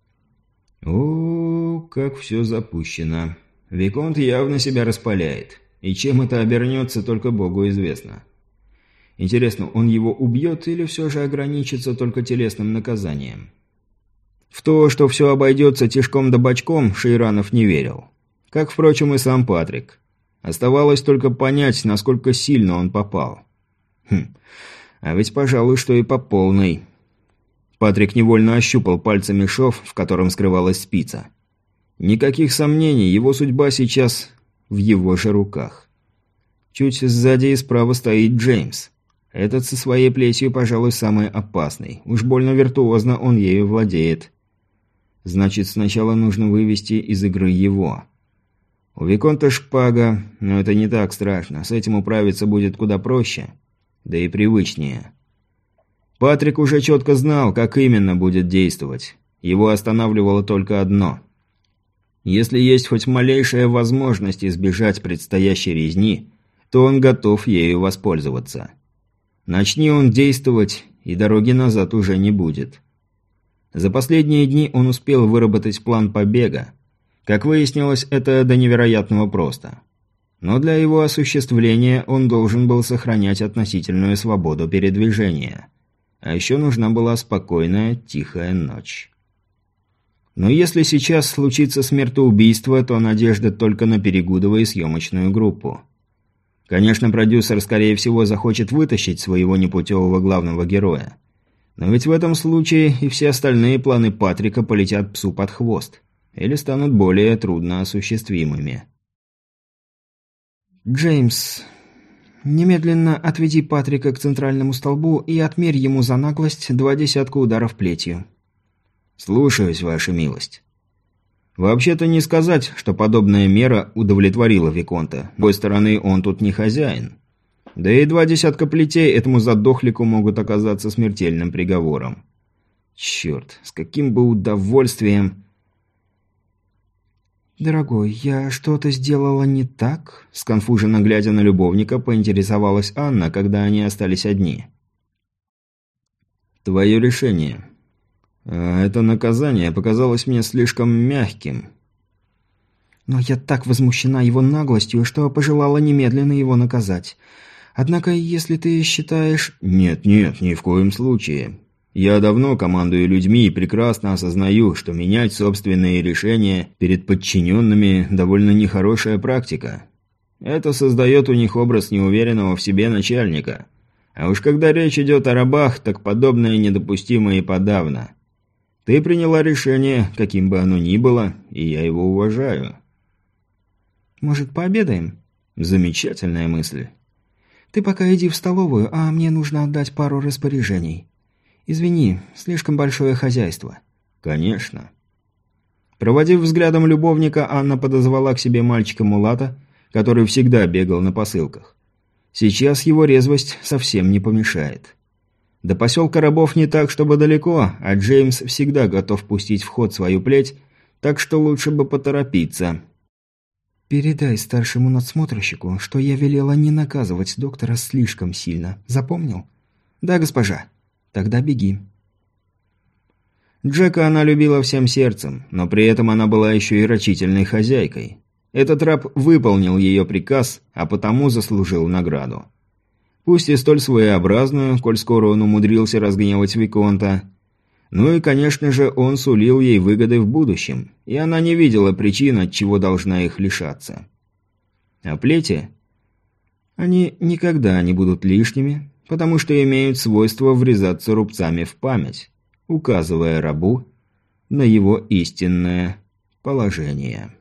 О, как все запущено. Виконт явно себя распаляет. И чем это обернется, только Богу известно. Интересно, он его убьет или все же ограничится только телесным наказанием? В то, что все обойдется тишком да бочком, Шейранов не верил. Как, впрочем, и сам Патрик. Оставалось только понять, насколько сильно он попал. Хм, а ведь, пожалуй, что и по полной. Патрик невольно ощупал пальцами шов, в котором скрывалась спица. Никаких сомнений, его судьба сейчас в его же руках. Чуть сзади и справа стоит Джеймс. Этот со своей плетью, пожалуй, самый опасный. Уж больно виртуозно он ею владеет. Значит, сначала нужно вывести из игры его. У Виконта шпага, но это не так страшно. С этим управиться будет куда проще, да и привычнее. Патрик уже четко знал, как именно будет действовать. Его останавливало только одно. Если есть хоть малейшая возможность избежать предстоящей резни, то он готов ею воспользоваться. Начни он действовать, и дороги назад уже не будет. За последние дни он успел выработать план побега. Как выяснилось, это до невероятного просто. Но для его осуществления он должен был сохранять относительную свободу передвижения. А еще нужна была спокойная, тихая ночь. Но если сейчас случится смертоубийство, то надежда только на Перегудова и съемочную группу. Конечно, продюсер, скорее всего, захочет вытащить своего непутевого главного героя. Но ведь в этом случае и все остальные планы Патрика полетят псу под хвост. Или станут более трудно осуществимыми. «Джеймс, немедленно отведи Патрика к центральному столбу и отмерь ему за наглость два десятка ударов плетью». «Слушаюсь, ваша милость». Вообще-то не сказать, что подобная мера удовлетворила Виконта. С другой стороны, он тут не хозяин. Да и два десятка плетей этому задохлику могут оказаться смертельным приговором. Черт, с каким бы удовольствием... «Дорогой, я что-то сделала не так?» Сконфуженно глядя на любовника, поинтересовалась Анна, когда они остались одни. «Твое решение. А это наказание показалось мне слишком мягким. Но я так возмущена его наглостью, что пожелала немедленно его наказать. Однако, если ты считаешь... Нет, нет, ни в коем случае. Я давно командую людьми и прекрасно осознаю, что менять собственные решения перед подчиненными довольно нехорошая практика. Это создает у них образ неуверенного в себе начальника. А уж когда речь идет о рабах, так подобное недопустимо и подавно. Ты приняла решение, каким бы оно ни было, и я его уважаю. Может, пообедаем? Замечательная мысль. Ты пока иди в столовую, а мне нужно отдать пару распоряжений. Извини, слишком большое хозяйство. Конечно. Проводив взглядом любовника, Анна подозвала к себе мальчика Мулата, который всегда бегал на посылках. Сейчас его резвость совсем не помешает. До поселка рабов не так, чтобы далеко, а Джеймс всегда готов пустить в ход свою плеть, так что лучше бы поторопиться. «Передай старшему надсмотрщику, что я велела не наказывать доктора слишком сильно. Запомнил?» «Да, госпожа. Тогда беги». Джека она любила всем сердцем, но при этом она была еще и рачительной хозяйкой. Этот раб выполнил ее приказ, а потому заслужил награду. Пусть и столь своеобразную, коль скоро он умудрился разгневать Виконта. Ну и, конечно же, он сулил ей выгоды в будущем, и она не видела причин, от чего должна их лишаться. А плети? Они никогда не будут лишними, потому что имеют свойство врезаться рубцами в память, указывая рабу на его истинное положение.